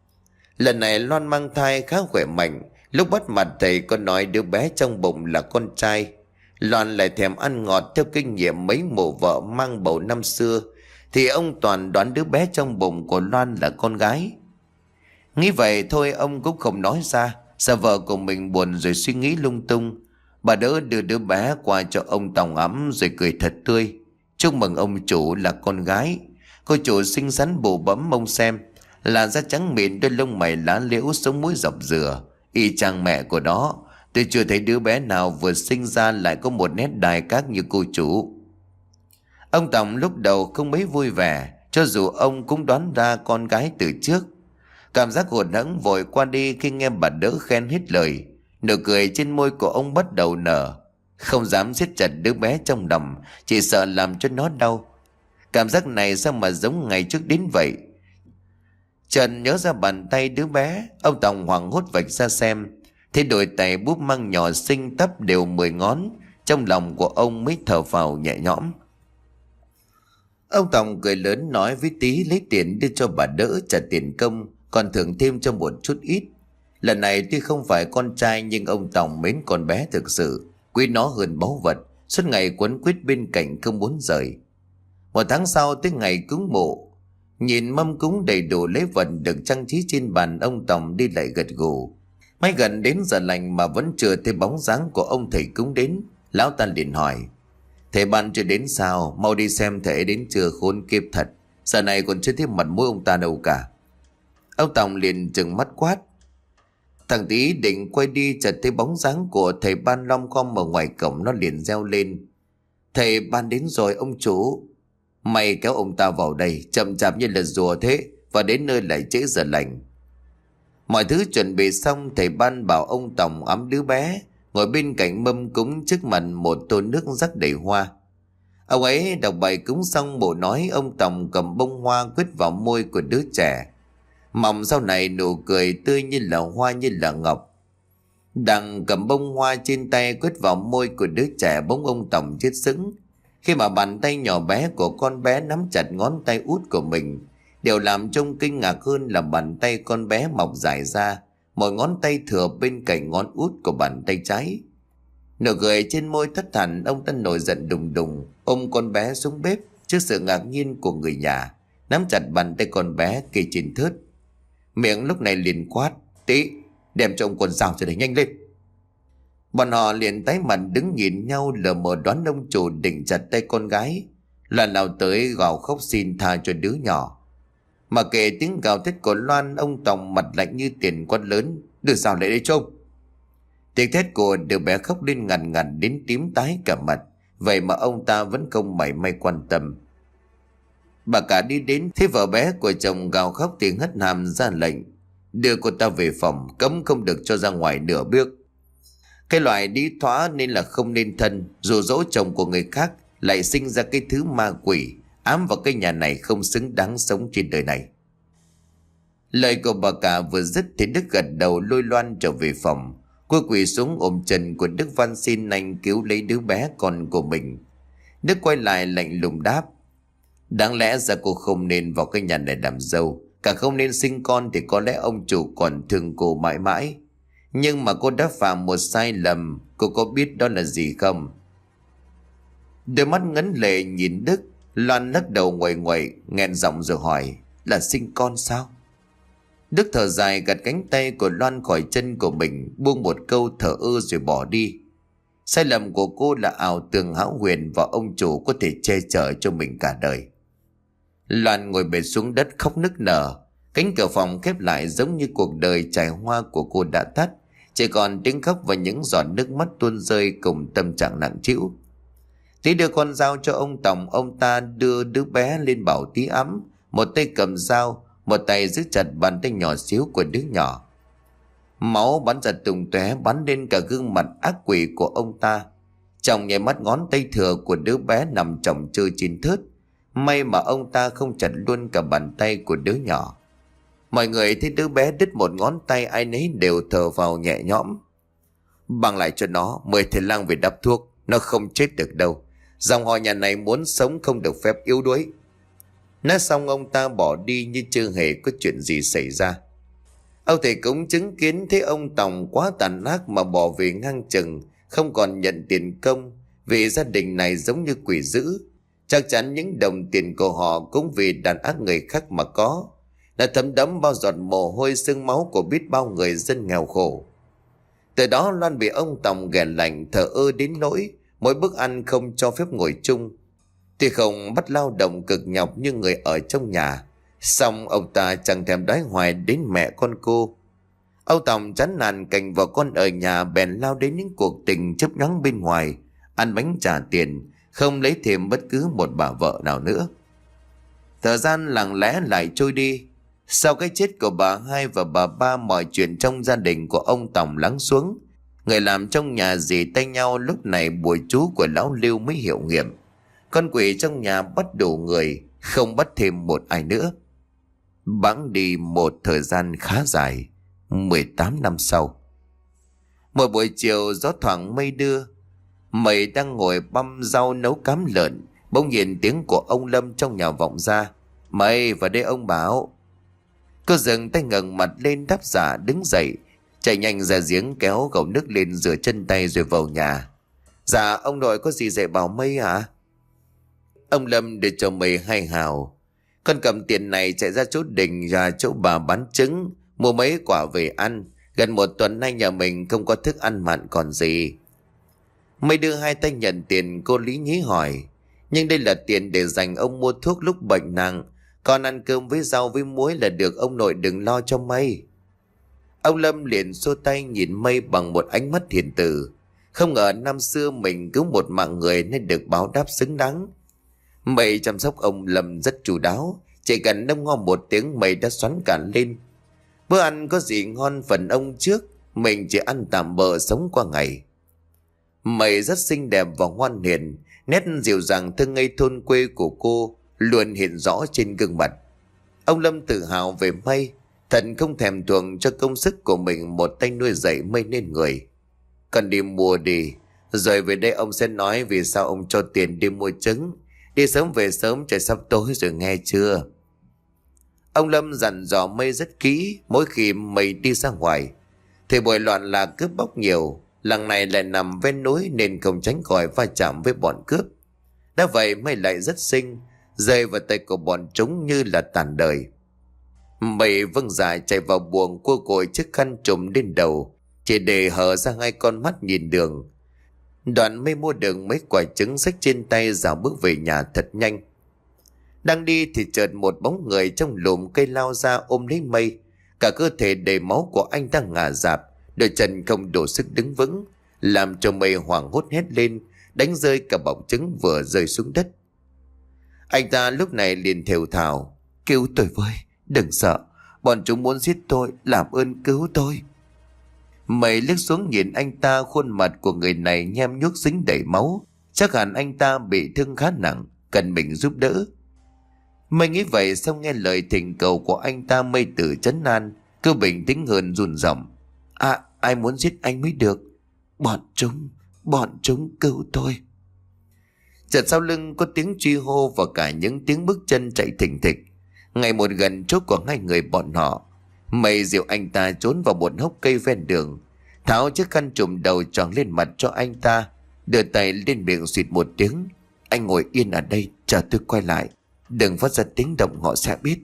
Lần này Loan mang thai khá khỏe mạnh. Lúc bắt mặt thầy có nói đứa bé trong bụng là con trai. Loan lại thèm ăn ngọt theo kinh nghiệm mấy mụ vợ mang bầu năm xưa, thì ông Toàn đoán đứa bé trong bụng của Loan là con gái. Nghĩ vậy thôi ông cũng không nói ra, sợ vợ của mình buồn rồi suy nghĩ lung tung. Bà đỡ đưa đứa bé qua cho ông Tòng ẵm rồi cười thật tươi: Chúc mừng ông chủ là con gái. Cô chủ xinh xắn bù bấm mông xem, làn da trắng mịn, đôi lông mày lá liễu, sống mũi dọc dừa, y chang mẹ của nó. Tôi chưa thấy đứa bé nào vừa sinh ra lại có một nét đài các như cô chủ. Ông Tòng lúc đầu không mấy vui vẻ, cho dù ông cũng đoán ra con gái từ trước. Cảm giác hụt hẫng vội qua đi khi nghe bà đỡ khen hết lời. Nụ cười trên môi của ông bắt đầu nở. Không dám siết chặt đứa bé trong lòng, chỉ sợ làm cho nó đau. Cảm giác này sao mà giống ngày trước đến vậy. Trần nhớ ra bàn tay đứa bé, ông Tòng hoảng hốt vạch ra xem, thấy đôi tay búp măng nhỏ xinh tấp đều mười ngón. Trong lòng của ông mới thở phào nhẹ nhõm. Ông Tòng cười lớn nói với Tí lấy tiền đưa cho bà đỡ trả tiền công, còn thưởng thêm cho một chút ít. Lần này tuy không phải con trai nhưng ông Tòng mến con bé thực sự, quý nó hơn báu vật, suốt ngày quấn quýt bên cạnh không muốn rời. Một tháng sau tới ngày cúng mộ, nhìn mâm cúng đầy đủ lễ vật được trang trí trên bàn, ông Tòng đi lại gật gù. May gần đến giờ lành mà vẫn chưa thấy bóng dáng của ông thầy cúng đến. Lão ta liền hỏi: Thầy ban chưa đến sao? Mau đi xem thầy đến chưa, khốn kiếp thật. Giờ này còn chưa thấy mặt mũi ông ta đâu cả. Ông Tòng liền trừng mắt quát. Thằng Tí định quay đi, chợt thấy bóng dáng của thầy ban lom khom ở ngoài cổng, nó liền reo lên: Thầy ban đến rồi ông chủ. Mày kéo ông ta vào đây, chậm chạp như là rùa thế, và đến nơi lại trễ giờ lành. Mọi thứ chuẩn bị xong, thầy ban bảo ông Tòng ẵm đứa bé, ngồi bên cạnh mâm cúng, trước mặt một tô nước rắc đầy hoa. Ông ấy đọc bài cúng xong, bộ nói ông Tòng cầm bông hoa quét vào môi của đứa trẻ. Mỏng sau này nụ cười tươi như là hoa, như là ngọc. Đang cầm bông hoa trên tay quét vào môi của đứa trẻ, bỗng ông Tòng chết sững. Khi mà bàn tay nhỏ bé của con bé nắm chặt ngón tay út của mình. Điều làm trông kinh ngạc hơn là bàn tay con bé mọc dài ra, một ngón tay thừa bên cạnh ngón út của bàn tay trái. Nụ cười trên môi thất thần, ông ta nổi giận đùng đùng ôm con bé xuống bếp. Trước sự ngạc nhiên của người nhà, nắm chặt bàn tay con bé kề trên thớt. Miệng lúc này liền quát: Tí, đem cho ông con dao cho để nhanh lên. Bọn họ liền tái mặt đứng nhìn nhau, lờ mờ đoán ông chủ định chặt tay con gái. Loan lao tới gào khóc xin tha cho đứa nhỏ. Mà kể tiếng gào thét của Loan, ông Tòng mặt lạnh như tiền quát lớn: Đưa dao lại đây trông. Tiếng thét của đứa bé khóc lên ngằn ngằn đến tím tái cả mặt. Vậy mà ông ta vẫn không mảy may quan tâm. Bà cả đi đến thấy vợ bé của chồng gào khóc thì hất hàm ra lệnh: Đưa cô ta về phòng, cấm không được cho ra ngoài nửa bước. Cái loại đi thoá nên là không nên thân, dù dỗ chồng của người khác lại sinh ra cái thứ ma quỷ ám vào cái nhà này, không xứng đáng sống trên đời này. Lời của bà cả vừa dứt thì Đức gật đầu lôi Loan trở về phòng. Cô quỳ xuống ôm chân của Đức van xin anh cứu lấy đứa bé con của mình. Đức quay lại lạnh lùng đáp: Đáng lẽ ra cô không nên vào cái nhà này làm dâu, cả không nên sinh con, thì có lẽ ông chủ còn thương cô mãi mãi. Nhưng mà cô đã phạm một sai lầm, cô có biết đó là gì không? Đôi mắt ngấn lệ nhìn Đức. Loan lắc đầu nguậy nguậy, nghẹn giọng rồi hỏi: Là sinh con sao? Đức thở dài gạt cánh tay của Loan khỏi chân của mình, buông một câu thở ơ rồi bỏ đi. Sai lầm của cô là ảo tưởng hão huyền và ông chủ có thể che chở cho mình cả đời. Loan ngồi bệt xuống đất khóc nức nở. Cánh cửa phòng khép lại giống như cuộc đời trải hoa của cô đã tắt. Chỉ còn tiếng khóc và những giọt nước mắt tuôn rơi cùng tâm trạng nặng trĩu. Tí đưa con dao cho ông Tòng. Ông ta đưa đứa bé lên bảo Tí ấm. Một tay cầm dao, một tay giữ chặt bàn tay nhỏ xíu của đứa nhỏ. Máu bắn ra tung tóe, bắn lên cả gương mặt ác quỷ của ông ta. Trong nháy mắt ngón tay thừa của đứa bé nằm chồng chơi trên thớt. May mà ông ta không chặt luôn cả bàn tay của đứa nhỏ. Mọi người thấy đứa bé đứt một ngón tay, ai nấy đều thở vào nhẹ nhõm. Bằng lại cho nó, mời thầy lang về đắp thuốc, nó không chết được đâu. Dòng họ nhà này muốn sống không được phép yếu đuối. Nói xong ông ta bỏ đi như chưa hề có chuyện gì xảy ra. Ông thầy cũng chứng kiến thấy ông Tòng quá tàn ác mà bỏ về ngang chừng, không còn nhận tiền công. Vì gia đình này giống như quỷ dữ. Chắc chắn những đồng tiền của họ cũng vì đàn ác người khác mà có, đã thấm đẫm bao giọt mồ hôi xương máu của biết bao người dân nghèo khổ. Từ đó Loan bị ông Tòng ghẻ lạnh thờ ơ đến nỗi mỗi bữa ăn không cho phép ngồi chung. Thì không bắt lao động cực nhọc như người ở trong nhà, song ông ta chẳng thèm đói hoài đến mẹ con cô. Ông Tòng chán nản cảnh vợ con ở nhà, bèn lao đến những cuộc tình chấp nhoáng bên ngoài, ăn bánh trả tiền, không lấy thêm bất cứ một bà vợ nào nữa. Thời gian lặng lẽ lại trôi đi. Sau cái chết của bà hai và bà ba, mọi chuyện trong gia đình của ông Tòng lắng xuống. Người làm trong nhà dì tay nhau. Lúc này bùa chú của lão Lưu mới hiệu nghiệm. Con quỷ trong nhà bắt đủ người, không bắt thêm một ai nữa. Bẵng đi một thời gian khá dài, mười tám năm sau. Một buổi chiều gió thoảng mây đưa, mày đang ngồi băm rau nấu cám lợn, bỗng nhiên tiếng của ông Lâm trong nhà vọng ra: Mày vào đây ông bảo. Cô dừng tay ngẩng mặt lên đáp giả, đứng dậy chạy nhanh ra giếng kéo gầu nước lên rửa chân tay rồi vào nhà. Dạ ông nội có gì dạy bảo Mây hả? Ông Lâm để cho Mây hai hào. Con cầm tiền này chạy ra chỗ đình và chỗ bà bán trứng, mua mấy quả về ăn. Gần một tuần nay nhà mình không có thức ăn mặn còn gì. Mây đưa hai tay nhận tiền. Cô lý nhí hỏi: Nhưng đây là tiền để dành ông mua thuốc lúc bệnh nặng, con ăn cơm với rau với muối là được, ông nội đừng lo cho Mây. Ông Lâm liền xua tay nhìn Mây bằng một ánh mắt hiền từ. Không ngờ năm xưa mình cứu một mạng người nên được báo đáp xứng đáng. Mây chăm sóc ông Lâm rất chu đáo, chỉ cần nông ngon một tiếng Mây đã xoắn cả lên. Bữa ăn có gì ngon phần ông trước, mình chỉ ăn tạm bợ sống qua ngày. Mây rất xinh đẹp và ngoan hiền, Nét dịu dàng thơ ngây thôn quê của cô luôn hiện rõ trên gương mặt. Ông Lâm tự hào về Mây, thật không thèm thuồng cho công sức của mình một tay nuôi dạy Mây nên người. Cần đi mua đi, rồi về đây ông sẽ nói vì sao ông cho tiền đi mua trứng. Đi sớm về sớm, trời sắp tối rồi nghe chưa? Ông Lâm dặn dò Mây rất kỹ. Mỗi khi Mây đi ra ngoài thì bội loạn là cướp bóc nhiều. Làng này lại nằm ven núi nên không tránh khỏi va chạm với bọn cướp. Đã vậy Mây lại rất xinh, rơi vào tay của bọn chúng như là tàn đời. Mây vâng dạ chạy vào buồng cua cội chiếc khăn trùm lên đầu, chỉ để hở ra hai con mắt nhìn đường. Đoạn Mây mua được mấy quả trứng xách trên tay, dạo bước về nhà thật nhanh. Đang đi thì chợt một bóng người trong lùm cây lao ra ôm lấy Mây. Cả cơ thể đầy máu của anh đang ngả dạp, đôi chân không đủ sức đứng vững, làm cho Mây hoảng hốt hét lên, đánh rơi cả bọc trứng vừa rơi xuống đất. Anh ta lúc này liền thều thào: "Cứu tôi với, đừng sợ, bọn chúng muốn giết tôi, làm ơn cứu tôi." Mây liếc xuống nhìn anh ta, khuôn mặt của người này nhem nhuốc dính đầy máu, chắc hẳn anh ta bị thương khá nặng, cần mình giúp đỡ. Mây nghĩ vậy xong nghe lời thỉnh cầu của anh ta, Mây tự trấn an, cứ bình tĩnh hơn run giọng: "À, ai muốn giết anh mới được. Bọn chúng, bọn chúng cứu tôi." Chợt sau lưng có tiếng truy hô và cả những tiếng bước chân chạy thình thịch. Ngày một gần chốt của hai người bọn họ. Mây dìu anh ta trốn vào một hốc cây ven đường, tháo chiếc khăn trùm đầu choàng lên mặt cho anh ta, đưa tay lên miệng xịt một tiếng: "Anh ngồi yên ở đây chờ tôi quay lại, đừng phát ra tiếng động, họ sẽ biết."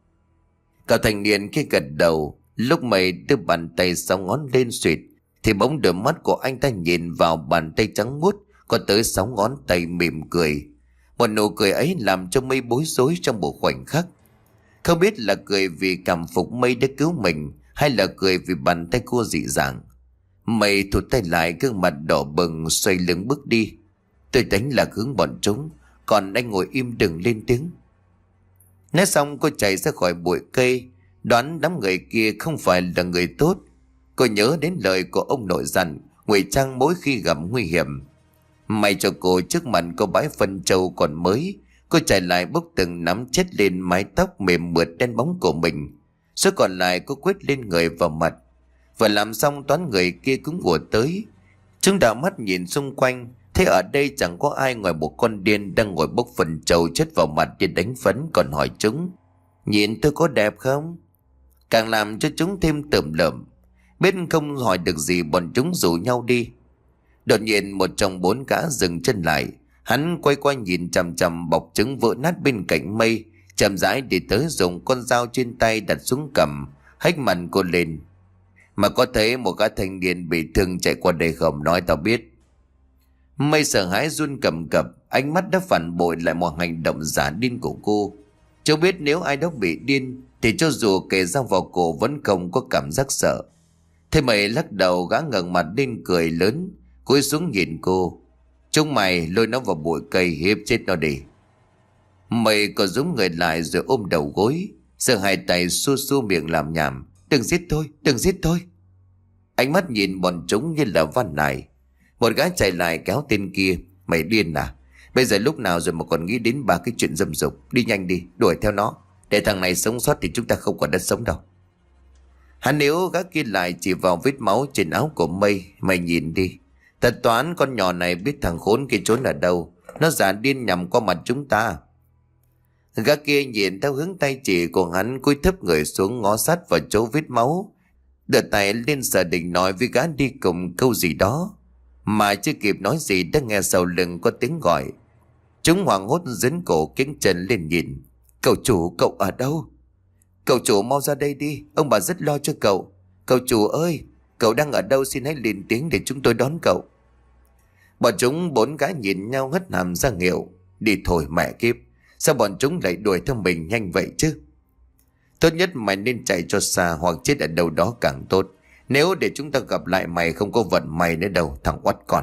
Cả thanh niên khi gật đầu. Lúc Mây đưa bàn tay sáu ngón lên xịt thì bỗng đôi mắt của anh ta nhìn vào bàn tay trắng muốt có tới sáu ngón tay, mỉm cười. Một nụ cười ấy làm cho Mây bối rối trong một khoảnh khắc. Không biết là cười vì cảm phục Mây đã cứu mình, hay là cười vì bàn tay cô dị dạng. Mây thụt tay lại, gương mặt đỏ bừng, xoay lưng bước đi: "Tôi đánh lạc hướng bọn chúng, còn anh ngồi im đừng lên tiếng." Nói xong cô chạy ra khỏi bụi cây. Đoán đám người kia không phải là người tốt. Cô nhớ đến lời của ông nội dặn ngụy trang mỗi khi gặp nguy hiểm. May cho cô trước mặt có bãi phân trâu còn mới. Cô chạy lại bốc từng nắm chết lên mái tóc mềm mượt đen bóng của mình. Số còn lại cô quét lên người và mặt. Vừa làm xong toán người kia cũng vùa tới. Chúng đảo mắt nhìn xung quanh, thế ở đây chẳng có ai ngoài một con điên đang ngồi bốc phần trâu chất vào mặt để đánh phấn, còn hỏi chúng: "Nhìn tôi có đẹp không?" Càng làm cho chúng thêm tởm lợm. Biết không hỏi được gì, bọn chúng rủ nhau đi. Đột nhiên một trong bốn gã dừng chân lại. Hắn quay qua nhìn chằm chằm bọc trứng vỡ nát bên cạnh Mây, chậm rãi đi tới, dùng con dao trên tay đặt xuống cằm, hách mặt cô lên: "Mà có thấy một gã thanh niên bị thương chạy qua đây không? Nói tao biết." Mây sợ hãi run cầm cập, ánh mắt đã phản bội lại một hành động giả điên của cô. Cháu biết nếu ai đó bị điên thì cho dù kề dao vào cổ vẫn không có cảm giác sợ. Thế Mây lắc đầu, gã ngẩng mặt lên cười lớn, cúi xuống nhìn cô: "Chúng mày lôi nó vào bụi cây hiếp chết nó đi." Mây có rúm người lại rồi ôm đầu gối, giơ hai tay xua xua miệng làm nhảm: "Đừng giết tôi, đừng giết tôi." Ánh mắt nhìn bọn chúng như là van nài. Một gã chạy lại kéo tên kia: "Mày điên à? Bây giờ lúc nào rồi mà còn nghĩ đến ba cái chuyện dâm dục? Đi nhanh đi, đuổi theo nó. Để thằng này sống sót thì chúng ta không còn đất sống đâu." Hắn níu gã kia lại, chỉ vào vết máu trên áo của Mây: "Mày nhìn đi. Thật toán con nhỏ này biết thằng khốn kia trốn ở đâu. Nó giả điên nhằm qua mặt chúng ta." Gã kia nhìn theo hướng tay chỉ của hắn, cúi thấp người xuống ngó sát vào chỗ vết máu, đưa tay lên sờ định nói với gã đi cùng câu gì đó, mà chưa kịp nói gì đã nghe sau lưng có tiếng gọi. Chúng hoảng hốt dấn cổ kiếng chân lên nhìn: "Cậu chủ, cậu ở đâu? Cậu chủ mau ra đây đi, ông bà rất lo cho cậu. Cậu chủ ơi, cậu đang ở đâu, xin hãy lên tiếng để chúng tôi đón cậu." Bọn chúng bốn gã nhìn nhau hất hàm ra hiệu: "Đi thôi mẹ kiếp, sao bọn chúng lại đuổi theo mình nhanh vậy chứ? Tốt nhất mày nên chạy cho xa hoặc chết ở đâu đó càng tốt. Nếu để chúng ta gặp lại mày không có vận may nữa đâu, thằng oắt con."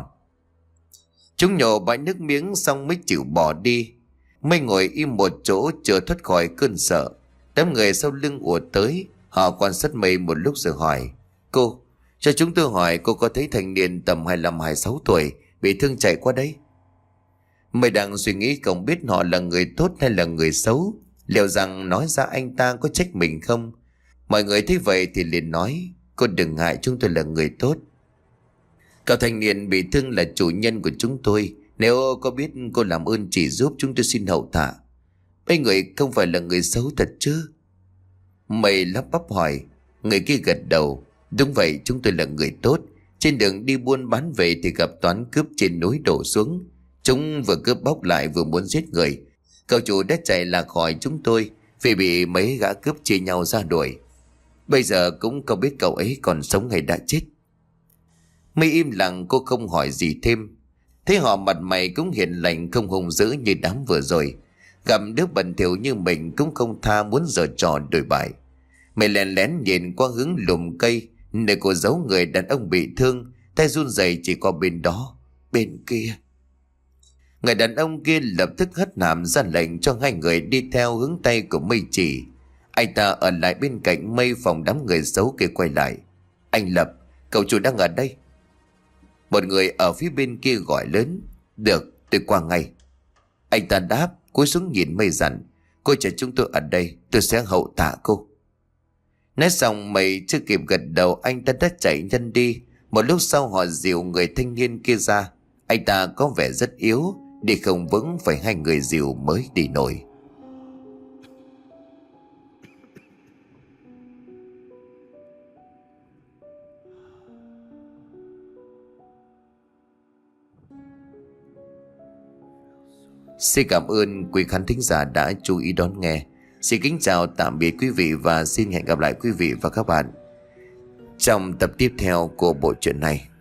Chúng nhổ bãi nước miếng xong mới chịu bỏ đi. Mây ngồi im một chỗ chờ thoát khỏi cơn sợ. Đám người sau lưng ùa tới. Họ quan sát Mây một lúc rồi hỏi: "Cô, cho chúng tôi hỏi, cô có thấy thanh niên tầm hai mươi lăm hai mươi sáu tuổi bị thương chạy qua đây?" Mày đang suy nghĩ không biết họ là người tốt hay là người xấu. Liệu rằng nói ra anh ta có trách mình không? Mọi người thấy vậy thì liền nói: Cô đừng ngại, chúng tôi là người tốt. Cậu thanh niên bị thương là chủ nhân của chúng tôi. Nếu có biết cô làm ơn chỉ giúp, chúng tôi xin hậu tạ. Mấy người không phải là người xấu thật chứ? Mày lắp bắp hỏi. Người kia gật đầu: Đúng vậy, chúng tôi là người tốt. Trên đường đi buôn bán về thì gặp toán cướp trên núi đổ xuống. Chúng vừa cướp bóc lại vừa muốn giết người. Cậu chủ đã chạy lạc khỏi chúng tôi vì bị mấy gã cướp chia nhau ra đuổi. Bây giờ cũng không biết cậu ấy còn sống hay đã chết. Mây im lặng, cô không hỏi gì thêm. Thấy họ mặt mày cũng hiền lành, không hung dữ như đám vừa rồi. Gặp đứa bẩn thỉu như mình cũng không tha, muốn giở trò đổi bại. Mày lén lén nhìn qua hướng lùm cây nơi cô giấu người đàn ông bị thương, tay run rẩy chỉ qua bên đó, bên kia. Người đàn ông kia lập tức hất hàm ra lệnh cho hai người đi theo hướng tay của Mây chỉ. Anh ta ở lại bên cạnh Mây phòng đám người xấu kia quay lại. Anh Lập, cậu chủ đang ở đây. Một người ở phía bên kia gọi lớn. Được, tôi qua ngay. Anh ta đáp, cúi xuống nhìn Mây dặn: Cô chờ chúng tôi ở đây, tôi sẽ hậu tạ cô. Nói xong Mây chưa kịp gật đầu, anh ta đã chạy nhanh đi. Một lúc sau họ dìu người thanh niên kia ra. Anh ta có vẻ rất yếu, đi không vững, phải hai người dìu mới đi nổi. Xin cảm ơn quý khán thính giả đã chú ý đón nghe. Xin kính chào tạm biệt quý vị và xin hẹn gặp lại quý vị và các bạn trong tập tiếp theo của bộ truyện này.